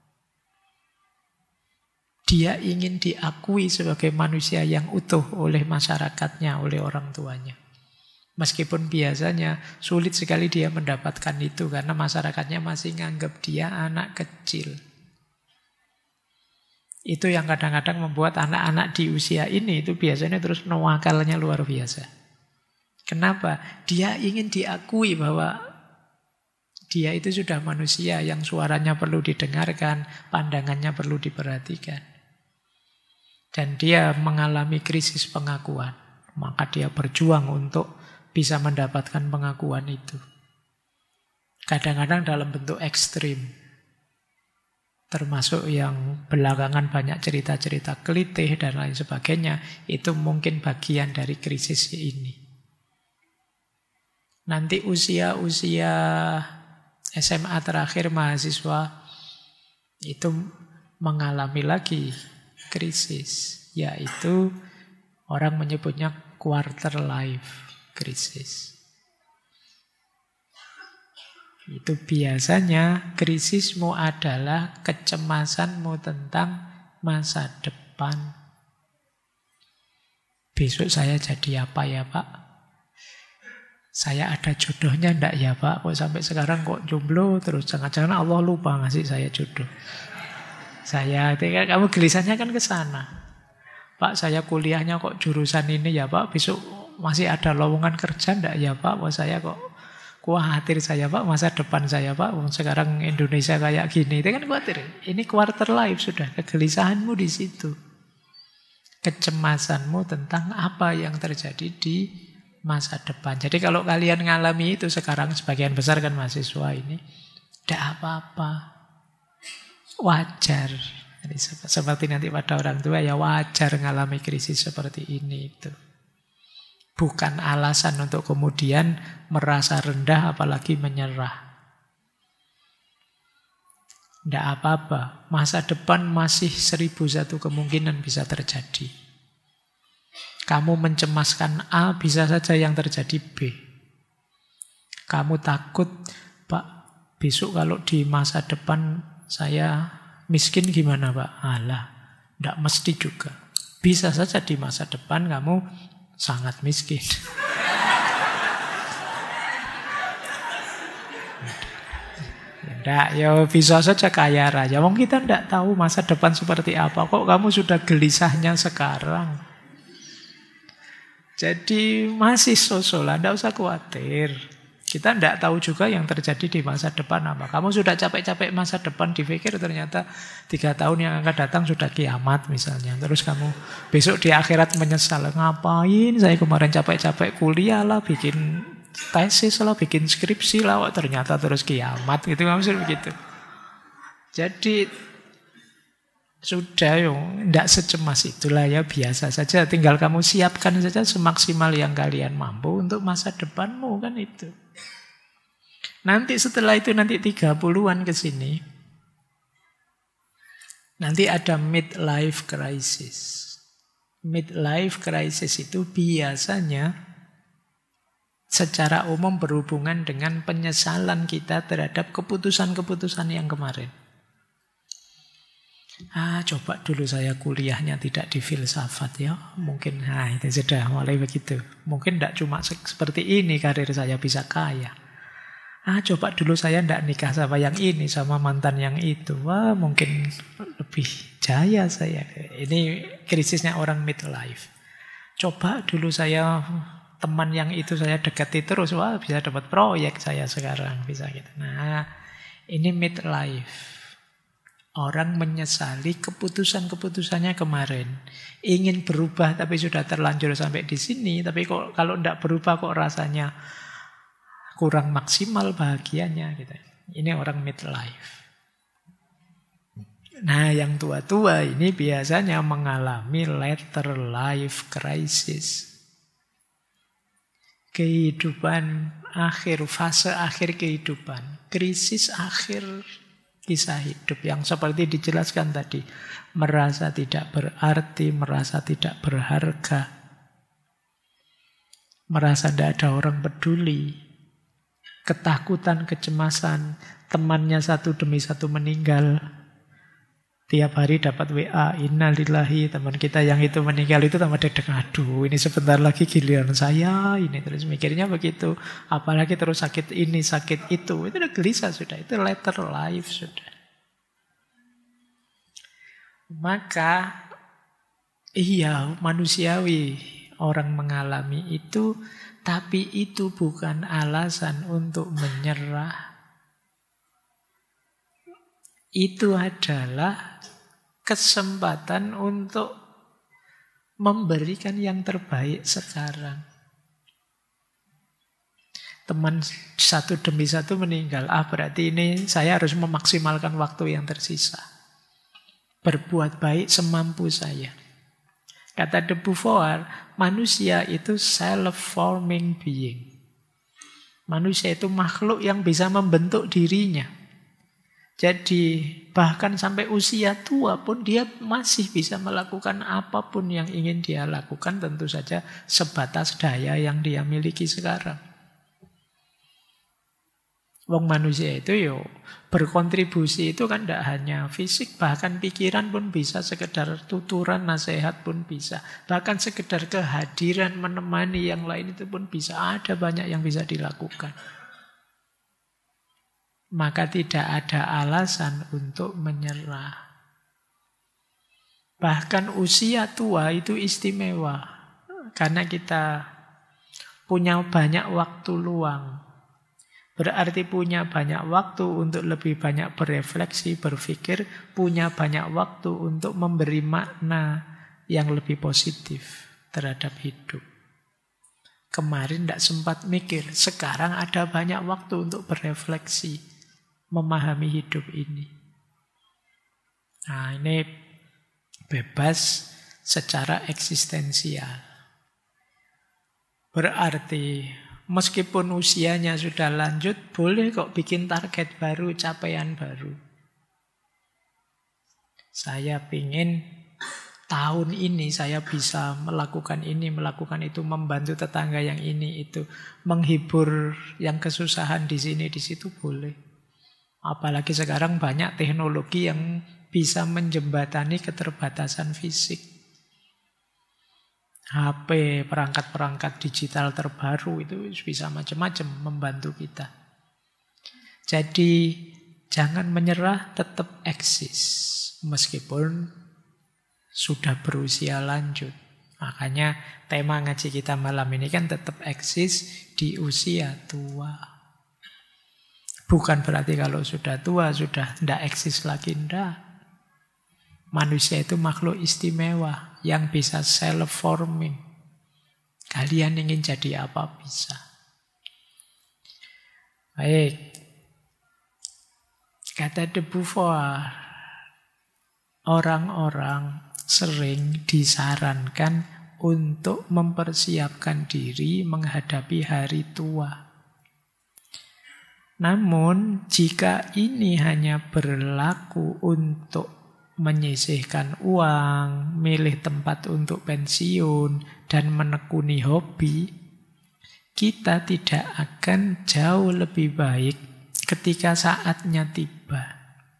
Dia ingin diakui sebagai manusia yang utuh oleh masyarakatnya, oleh orang tuanya. Meskipun biasanya sulit sekali dia mendapatkan itu karena masyarakatnya masih nganggap dia anak kecil. Itu yang kadang-kadang membuat anak-anak di usia ini itu biasanya terus nakalnya luar biasa. Kenapa? Dia ingin diakui bahwa dia itu sudah manusia yang suaranya perlu didengarkan, pandangannya perlu diperhatikan. Dan dia mengalami krisis pengakuan. Maka dia berjuang untuk bisa mendapatkan pengakuan itu. Kadang-kadang dalam bentuk ekstrim. Termasuk yang belakangan banyak cerita-cerita kelitih dan lain sebagainya. Itu mungkin bagian dari krisis ini. Nanti usia-usia SMA terakhir mahasiswa itu mengalami lagi krisis. Yaitu orang menyebutnya quarter life krisis. Itu biasanya krisismu adalah kecemasanmu tentang masa depan. Besok saya jadi apa ya Pak? Saya ada jodohnya enggak ya Pak? Kok sampai sekarang kok jomblo terus? Jangan-jangan Allah lupa ngasih saya jodoh. Kamu gelisahnya kan ke sana. Pak, saya kuliahnya kok jurusan ini ya Pak? Besok masih ada lowongan kerja enggak ya Pak? Wah saya kok khawatir saya Pak, masa depan saya Pak. Sekarang Indonesia kayak gini, itu kan khawatir. Ini quarter life sudah, kegelisahanmu di situ. Kecemasanmu tentang apa yang terjadi di masa depan. Jadi kalau kalian ngalami itu sekarang, sebagian besar kan mahasiswa ini, tidak apa-apa. Wajar. Jadi seperti nanti pada orang tua ya wajar ngalami krisis seperti ini itu. Bukan alasan untuk kemudian merasa rendah apalagi menyerah. Tidak apa-apa. Masa depan masih 1001 kemungkinan bisa terjadi. Kamu mencemaskan A, bisa saja yang terjadi B. Kamu takut, Pak, besok kalau di masa depan saya miskin gimana Pak? Alah, tidak mesti juga. Bisa saja di masa depan kamu sangat miskin. Tidak, ya bisa saja kaya raya. Wong kita tidak tahu masa depan seperti apa. Kok kamu sudah gelisahnya sekarang? Jadi masih sosolan, tidak usah khawatir. Kita tidak tahu juga yang terjadi di masa depan apa. Kamu sudah capek-capek masa depan dipikir ternyata 3 tahun yang akan datang sudah kiamat misalnya. Terus kamu besok di akhirat menyesal. Ngapain saya kemarin capek-capek kuliah lah, bikin tesis lah, bikin skripsi lah. Wah, ternyata terus kiamat. Gitu maksudnya begitu. Jadi sudah tidak secemas itulah ya, biasa saja. Tinggal kamu siapkan saja semaksimal yang kalian mampu untuk masa depanmu kan itu. Nanti setelah itu nanti 30-an ke sini. Nanti ada midlife crisis. Midlife crisis itu biasanya secara umum berhubungan dengan penyesalan kita terhadap keputusan-keputusan yang kemarin. Coba dulu saya kuliahnya tidak di filsafat ya. Mungkin, itu sudah mulai begitu. Mungkin tidak cuma seperti ini karir saya bisa kaya. Coba dulu saya tidak nikah sama yang ini, sama mantan yang itu. Mungkin lebih jaya saya. Ini krisisnya orang midlife. Coba dulu saya teman yang itu saya dekati terus. Bisa dapat proyek saya sekarang. Bisa gitu. Nah, ini midlife. Orang menyesali keputusan-keputusannya kemarin. Ingin berubah tapi sudah terlanjur sampai di sini. Tapi kok kalau tidak berubah kok rasanya kurang maksimal bahagianya. Gitu. Ini orang midlife. Nah, yang tua-tua ini biasanya mengalami later life crisis. Kehidupan akhir, fase akhir kehidupan. Krisis akhir kisah hidup yang seperti dijelaskan tadi. Merasa tidak berarti, merasa tidak berharga. Merasa tidak ada orang peduli. Ketakutan, kecemasan, temannya satu demi satu meninggal. Tiap hari dapat WA, innalillahi, teman kita yang itu meninggal itu tambah deg-deg. Aduh, ini sebentar lagi giliran saya. Ini terus mikirnya begitu. Apalagi terus sakit ini, sakit itu. Itu udah gelisah sudah. Itu later life sudah. Maka, iya manusiawi orang mengalami itu. Tapi itu bukan alasan untuk menyerah. Itu adalah kesempatan untuk memberikan yang terbaik sekarang. Teman satu demi satu meninggal. Berarti ini saya harus memaksimalkan waktu yang tersisa. Berbuat baik semampu saya. Kata de Beauvoir, manusia itu self-forming being. Manusia itu makhluk yang bisa membentuk dirinya. Jadi bahkan sampai usia tua pun dia masih bisa melakukan apapun yang ingin dia lakukan. Tentu saja sebatas daya yang dia miliki sekarang. Wong manusia itu berkontribusi itu kan tidak hanya fisik. Bahkan pikiran pun bisa. Sekedar tuturan nasihat pun bisa. Bahkan sekedar kehadiran menemani yang lain itu pun bisa. Ada banyak yang bisa dilakukan. Maka tidak ada alasan untuk menyerah. Bahkan usia tua itu istimewa. Karena kita punya banyak waktu luang. Berarti punya banyak waktu untuk lebih banyak berefleksi, berpikir. Punya banyak waktu untuk memberi makna yang lebih positif terhadap hidup. Kemarin tidak sempat mikir. Sekarang ada banyak waktu untuk berefleksi. Memahami hidup ini. Nah, ini bebas secara eksistensial. Berarti meskipun usianya sudah lanjut, boleh kok bikin target baru, capaian baru. Saya pingin tahun ini saya bisa melakukan ini, melakukan itu, membantu tetangga yang ini, itu. Menghibur yang kesusahan di sini, di situ boleh. Apalagi sekarang banyak teknologi yang bisa menjembatani keterbatasan fisik. HP, perangkat-perangkat digital terbaru itu bisa macam-macam membantu kita. Jadi jangan menyerah, tetap eksis. Meskipun sudah berusia lanjut. Makanya tema ngaji kita malam ini kan tetap eksis di usia tua. Bukan berarti kalau sudah tua, sudah tidak eksis lagi, tidak. Manusia itu makhluk istimewa yang bisa self-forming. Kalian ingin jadi apa bisa. Baik. Kata de Beauvoir, orang-orang sering disarankan untuk mempersiapkan diri menghadapi hari tua. Namun, jika ini hanya berlaku untuk menyisihkan uang, milih tempat untuk pensiun, dan menekuni hobi, kita tidak akan jauh lebih baik ketika saatnya tiba.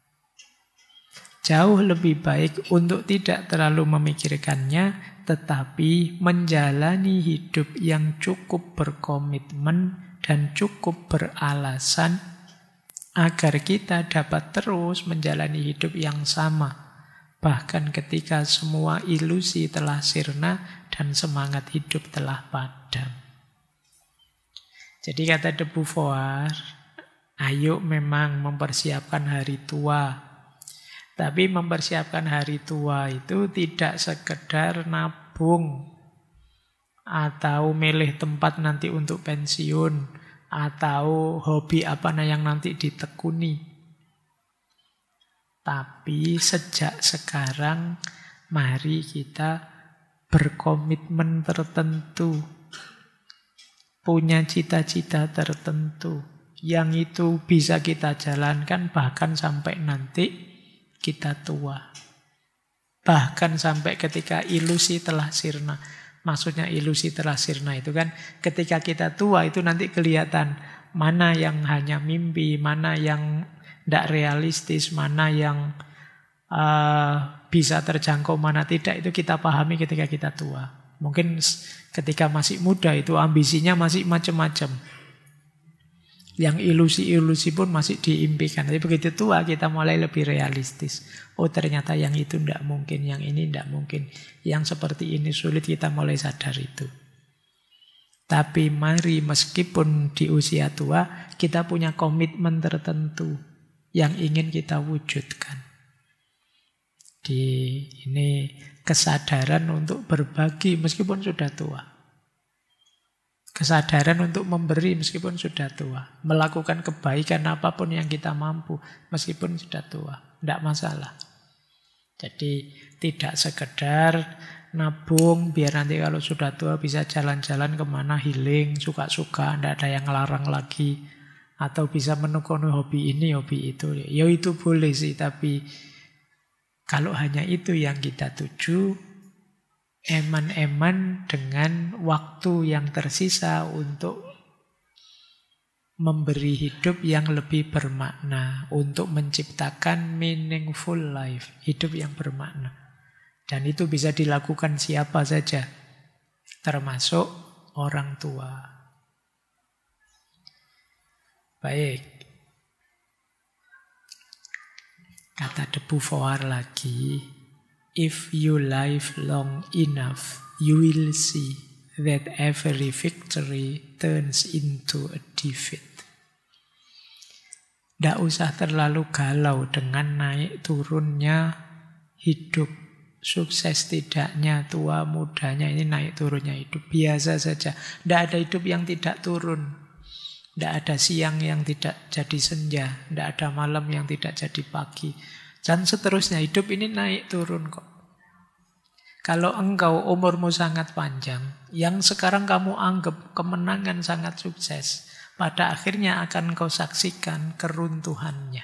Jauh lebih baik untuk tidak terlalu memikirkannya, tetapi menjalani hidup yang cukup berkomitmen dan cukup beralasan agar kita dapat terus menjalani hidup yang sama. Bahkan ketika semua ilusi telah sirna dan semangat hidup telah padam. Jadi kata de Beauvoir, ayo memang mempersiapkan hari tua. Tapi mempersiapkan hari tua itu tidak sekedar nabung atau milih tempat nanti untuk pensiun atau hobi apa yang nanti ditekuni. Tapi sejak sekarang mari kita berkomitmen tertentu, punya cita-cita tertentu yang itu bisa kita jalankan bahkan sampai nanti kita tua. Bahkan sampai ketika ilusi telah sirna. Maksudnya ilusi telah sirna itu kan ketika kita tua itu nanti kelihatan mana yang hanya mimpi, mana yang tidak realistis, mana yang bisa terjangkau, mana tidak. Itu kita pahami ketika kita tua. Mungkin ketika masih muda itu ambisinya masih macam-macam. Yang ilusi-ilusi pun masih diimpikan. Tapi begitu tua kita mulai lebih realistis. Oh ternyata yang itu tidak mungkin, yang ini tidak mungkin. Yang seperti ini sulit, kita mulai sadar itu. Tapi mari meskipun di usia tua kita punya komitmen tertentu yang ingin kita wujudkan. Ini kesadaran untuk berbagi meskipun sudah tua. Kesadaran untuk memberi meskipun sudah tua. Melakukan kebaikan apapun yang kita mampu meskipun sudah tua. Tidak masalah. Jadi tidak sekedar nabung biar nanti kalau sudah tua bisa jalan-jalan kemana healing, suka-suka, tidak ada yang ngelarang lagi. Atau bisa menekuni hobi ini, hobi itu. Ya itu boleh sih, tapi kalau hanya itu yang kita tuju, eman-eman dengan waktu yang tersisa untuk memberi hidup yang lebih bermakna, untuk menciptakan meaningful life, hidup yang bermakna. Dan itu bisa dilakukan siapa saja, termasuk orang tua. Baik. Kata de Beauvoir lagi, if you live long enough, you will see that every victory turns into a defeat. Tidak usah terlalu galau dengan naik turunnya hidup. Sukses tidaknya, tua mudanya, ini naik turunnya hidup. Biasa saja. Tidak ada hidup yang tidak turun. Tidak ada siang yang tidak jadi senja. Tidak ada malam yang tidak jadi pagi. Dan seterusnya, hidup ini naik turun kok. Kalau engkau umurmu sangat panjang, yang sekarang kamu anggap kemenangan sangat sukses, pada akhirnya akan kau saksikan keruntuhannya.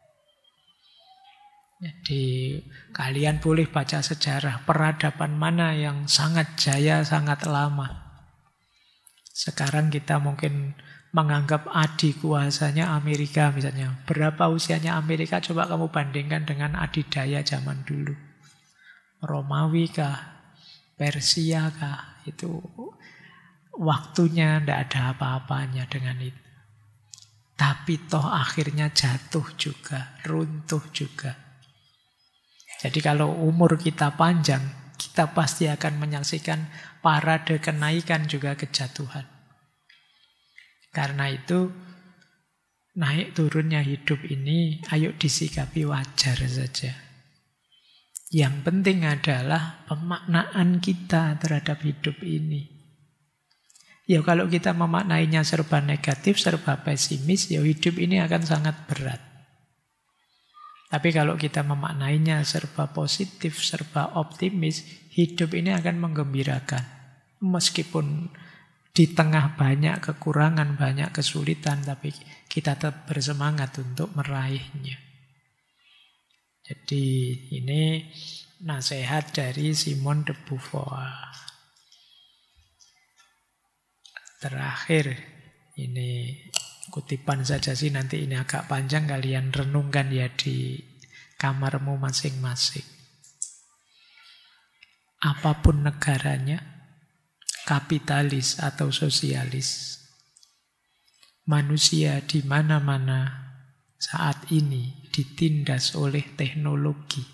Jadi kalian boleh baca sejarah peradaban mana yang sangat jaya, sangat lama. Sekarang kita mungkin menganggap adikuasanya Amerika misalnya. Berapa usianya Amerika? Coba kamu bandingkan dengan adidaya zaman dulu. Romawi kah? Persia kah? Itu waktunya tidak ada apa-apanya dengan itu. Tapi toh akhirnya jatuh juga, runtuh juga. Jadi kalau umur kita panjang, kita pasti akan menyaksikan parade kenaikan juga kejatuhan. Karena itu naik turunnya hidup ini ayo disikapi wajar saja. Yang penting adalah pemaknaan kita terhadap hidup ini. Ya kalau kita memaknainya serba negatif, serba pesimis, ya hidup ini akan sangat berat. Tapi kalau kita memaknainya serba positif, serba optimis, hidup ini akan menggembirakan. Meskipun di tengah banyak kekurangan, banyak kesulitan, tapi kita tetap bersemangat untuk meraihnya. Jadi ini nasihat dari Simone de Beauvoir. Terakhir, ini kutipan saja sih, nanti ini agak panjang, kalian renungkan ya di kamarmu masing-masing. Apapun negaranya, kapitalis atau sosialis, manusia di mana-mana saat ini ditindas oleh teknologi,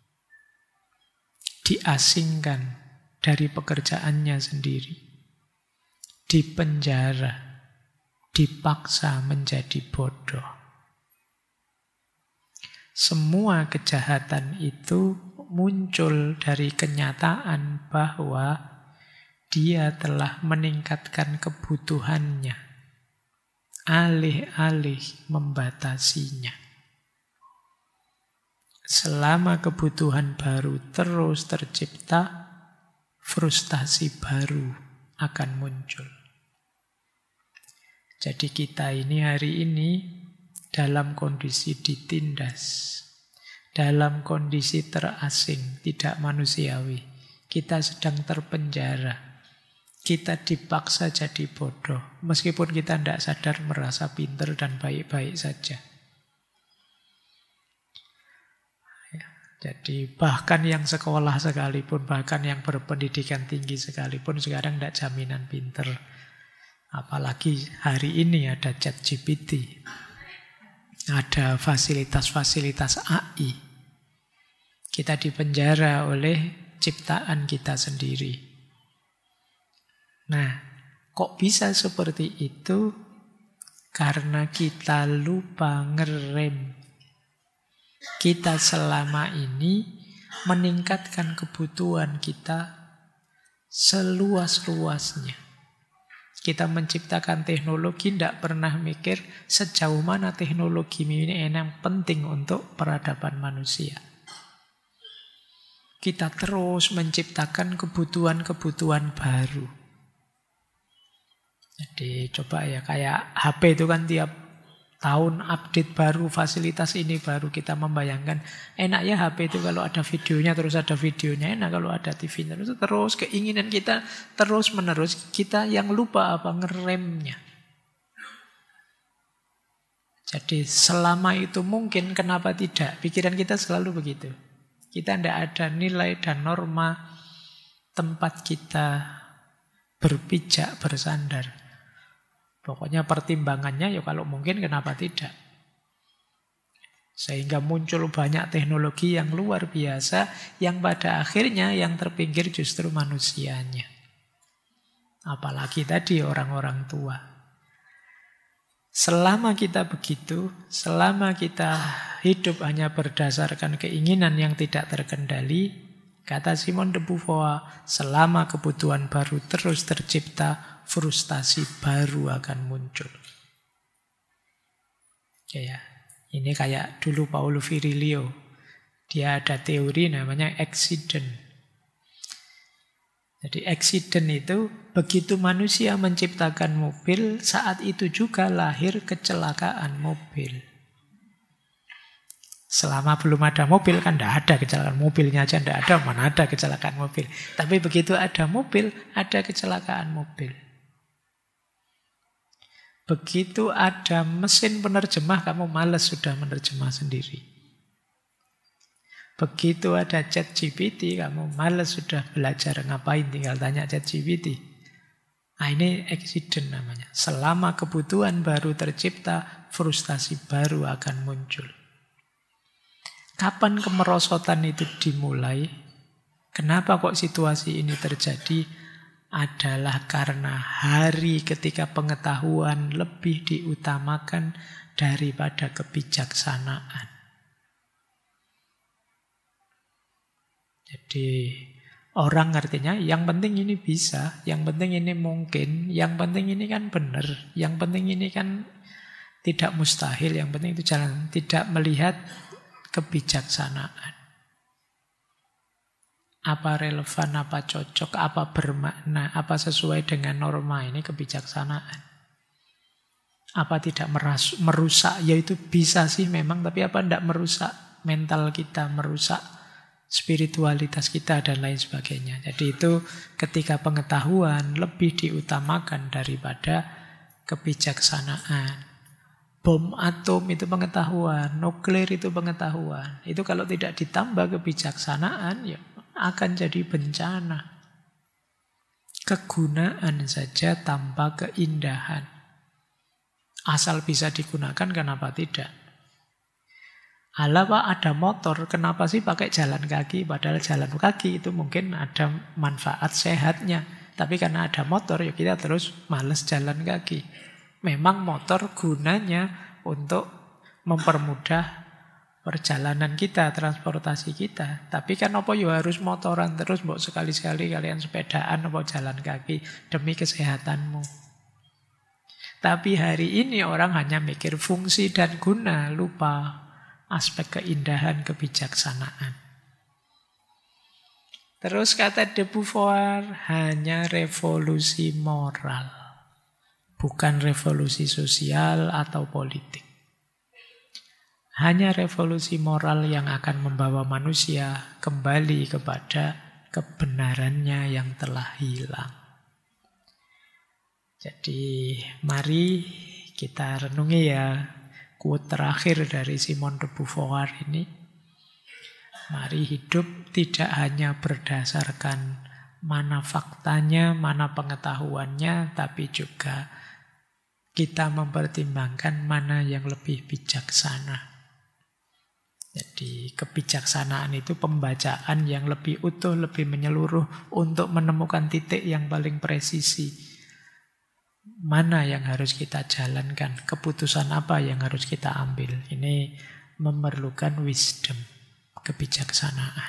diasingkan dari pekerjaannya sendiri, dipenjara, dipaksa menjadi bodoh. Semua kejahatan itu muncul dari kenyataan bahwa dia telah meningkatkan kebutuhannya, alih-alih membatasinya. Selama kebutuhan baru terus tercipta, frustasi baru akan muncul. Jadi kita ini hari ini dalam kondisi ditindas, dalam kondisi terasing, tidak manusiawi. Kita sedang terpenjara. Kita dipaksa jadi bodoh. Meskipun kita tidak sadar, merasa pintar dan baik-baik saja. Jadi bahkan yang sekolah sekalipun, bahkan yang berpendidikan tinggi sekalipun, sekarang tidak jaminan pintar. Apalagi hari ini ada ChatGPT. Ada fasilitas-fasilitas AI. Kita dipenjara oleh ciptaan kita sendiri. Nah, kok bisa seperti itu? Karena kita lupa ngerem. Kita selama ini meningkatkan kebutuhan kita seluas-luasnya. Kita menciptakan teknologi, tidak pernah mikir sejauh mana teknologi ini yang penting untuk peradaban manusia. Kita terus menciptakan kebutuhan-kebutuhan baru. Jadi coba ya, kayak HP itu kan tiap tahun update baru, fasilitas ini baru, kita membayangkan enak ya HP itu kalau ada videonya, terus ada videonya, enak kalau ada TV terus keinginan kita terus menerus, kita yang lupa apa ngeremnya. Jadi selama itu mungkin, kenapa tidak? Pikiran kita selalu begitu. Kita tidak ada nilai dan norma tempat kita berpijak, bersandar. Pokoknya pertimbangannya ya kalau mungkin kenapa tidak. Sehingga muncul banyak teknologi yang luar biasa, yang pada akhirnya yang terpinggir justru manusianya. Apalagi tadi orang-orang tua. Selama kita begitu, selama kita hidup hanya berdasarkan keinginan yang tidak terkendali, kata Simone de Beauvoir, selama kebutuhan baru terus tercipta, frustasi baru akan muncul. Ya, ini kayak dulu Paulo Virilio. Dia ada teori namanya accident. Jadi accident itu begitu manusia menciptakan mobil, saat itu juga lahir kecelakaan mobil. Selama belum ada mobil kan tidak ada kecelakaan, mobilnya aja tidak ada, mana ada kecelakaan mobil. Tapi begitu ada mobil, ada kecelakaan mobil. Begitu ada mesin penerjemah, kamu malas sudah menerjemah sendiri. Begitu ada ChatGPT, kamu malas sudah belajar ngapain, tinggal tanya ChatGPT. Nah, ini accident namanya. Selama kebutuhan baru tercipta, frustasi baru akan muncul. Kapan kemerosotan itu dimulai? Kenapa kok situasi ini terjadi? Adalah karena hari ketika pengetahuan lebih diutamakan daripada kebijaksanaan. Jadi orang artinya yang penting ini bisa, yang penting ini mungkin, yang penting ini kan benar, yang penting ini kan tidak mustahil, yang penting itu jalan, tidak melihat kebijaksanaan. Apa relevan, apa cocok, apa bermakna, apa sesuai dengan norma, ini kebijaksanaan. Apa tidak merusak, ya itu bisa sih memang, tapi apa tidak merusak mental kita, merusak spiritualitas kita dan lain sebagainya. Jadi itu ketika pengetahuan lebih diutamakan daripada kebijaksanaan. Bom atom itu pengetahuan, nuklir itu pengetahuan. Itu kalau tidak ditambah kebijaksanaan, ya akan jadi bencana. Kegunaan saja tanpa keindahan. Asal bisa digunakan, kenapa tidak? Ala Pak, ada motor, kenapa sih pakai jalan kaki? Padahal jalan kaki itu mungkin ada manfaat sehatnya. Tapi karena ada motor, ya kita terus males jalan kaki. Memang motor gunanya untuk mempermudah perjalanan kita, transportasi kita. Tapi kan apa ya harus motoran terus, mbok sekali-sekali kalian sepedaan apa jalan kaki demi kesehatanmu. Tapi hari ini orang hanya mikir fungsi dan guna, lupa aspek keindahan, kebijaksanaan. Terus kata de Beauvoir, hanya revolusi moral. Bukan revolusi sosial atau politik. Hanya revolusi moral yang akan membawa manusia kembali kepada kebenarannya yang telah hilang. Jadi mari kita renungi ya quote terakhir dari Simone de Beauvoir ini. Mari hidup tidak hanya berdasarkan mana faktanya, mana pengetahuannya, tapi juga kita mempertimbangkan mana yang lebih bijaksana. Jadi kebijaksanaan itu pembacaan yang lebih utuh, lebih menyeluruh untuk menemukan titik yang paling presisi. Mana yang harus kita jalankan, keputusan apa yang harus kita ambil. Ini memerlukan wisdom, kebijaksanaan.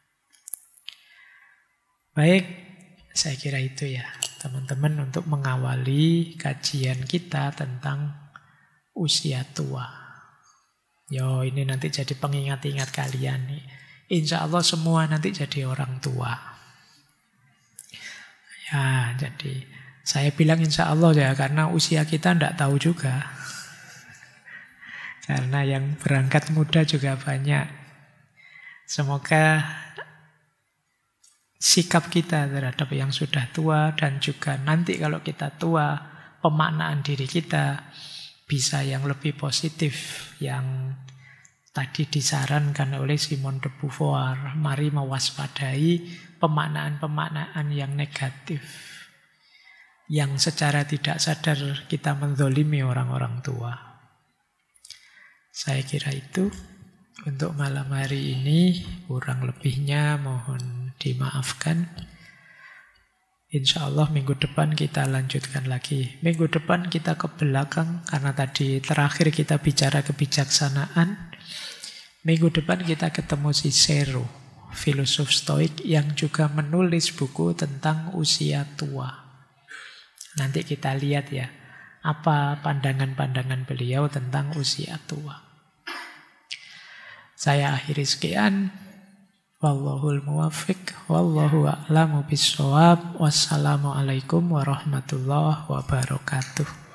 Baik, saya kira itu ya teman-teman untuk mengawali kajian kita tentang usia tua. Yo, ini nanti jadi pengingat-ingat kalian nih. Insya Allah semua nanti jadi orang tua. Ya, jadi saya bilang insya Allah ya, karena usia kita tidak tahu juga. Karena yang berangkat muda juga banyak. Semoga sikap kita terhadap yang sudah tua dan juga nanti kalau kita tua, pemaknaan diri kita bisa yang lebih positif, yang tadi disarankan oleh Simone de Beauvoir. Mari mewaspadai pemaknaan-pemaknaan yang negatif, yang secara tidak sadar kita menzolimi orang-orang tua. Saya kira itu untuk malam hari ini. Kurang lebihnya mohon dimaafkan. Insya Allah minggu depan kita lanjutkan lagi. Minggu depan kita ke belakang, karena tadi terakhir kita bicara kebijaksanaan. Minggu depan kita ketemu Cicero, filosof Stoik yang juga menulis buku tentang usia tua. Nanti kita lihat ya, apa pandangan-pandangan beliau tentang usia tua. Saya akhiri sekian. Wallahul muwaffiq, wallahu a'lamu bissawab. Wassalamualaikum warahmatullahi wabarakatuh.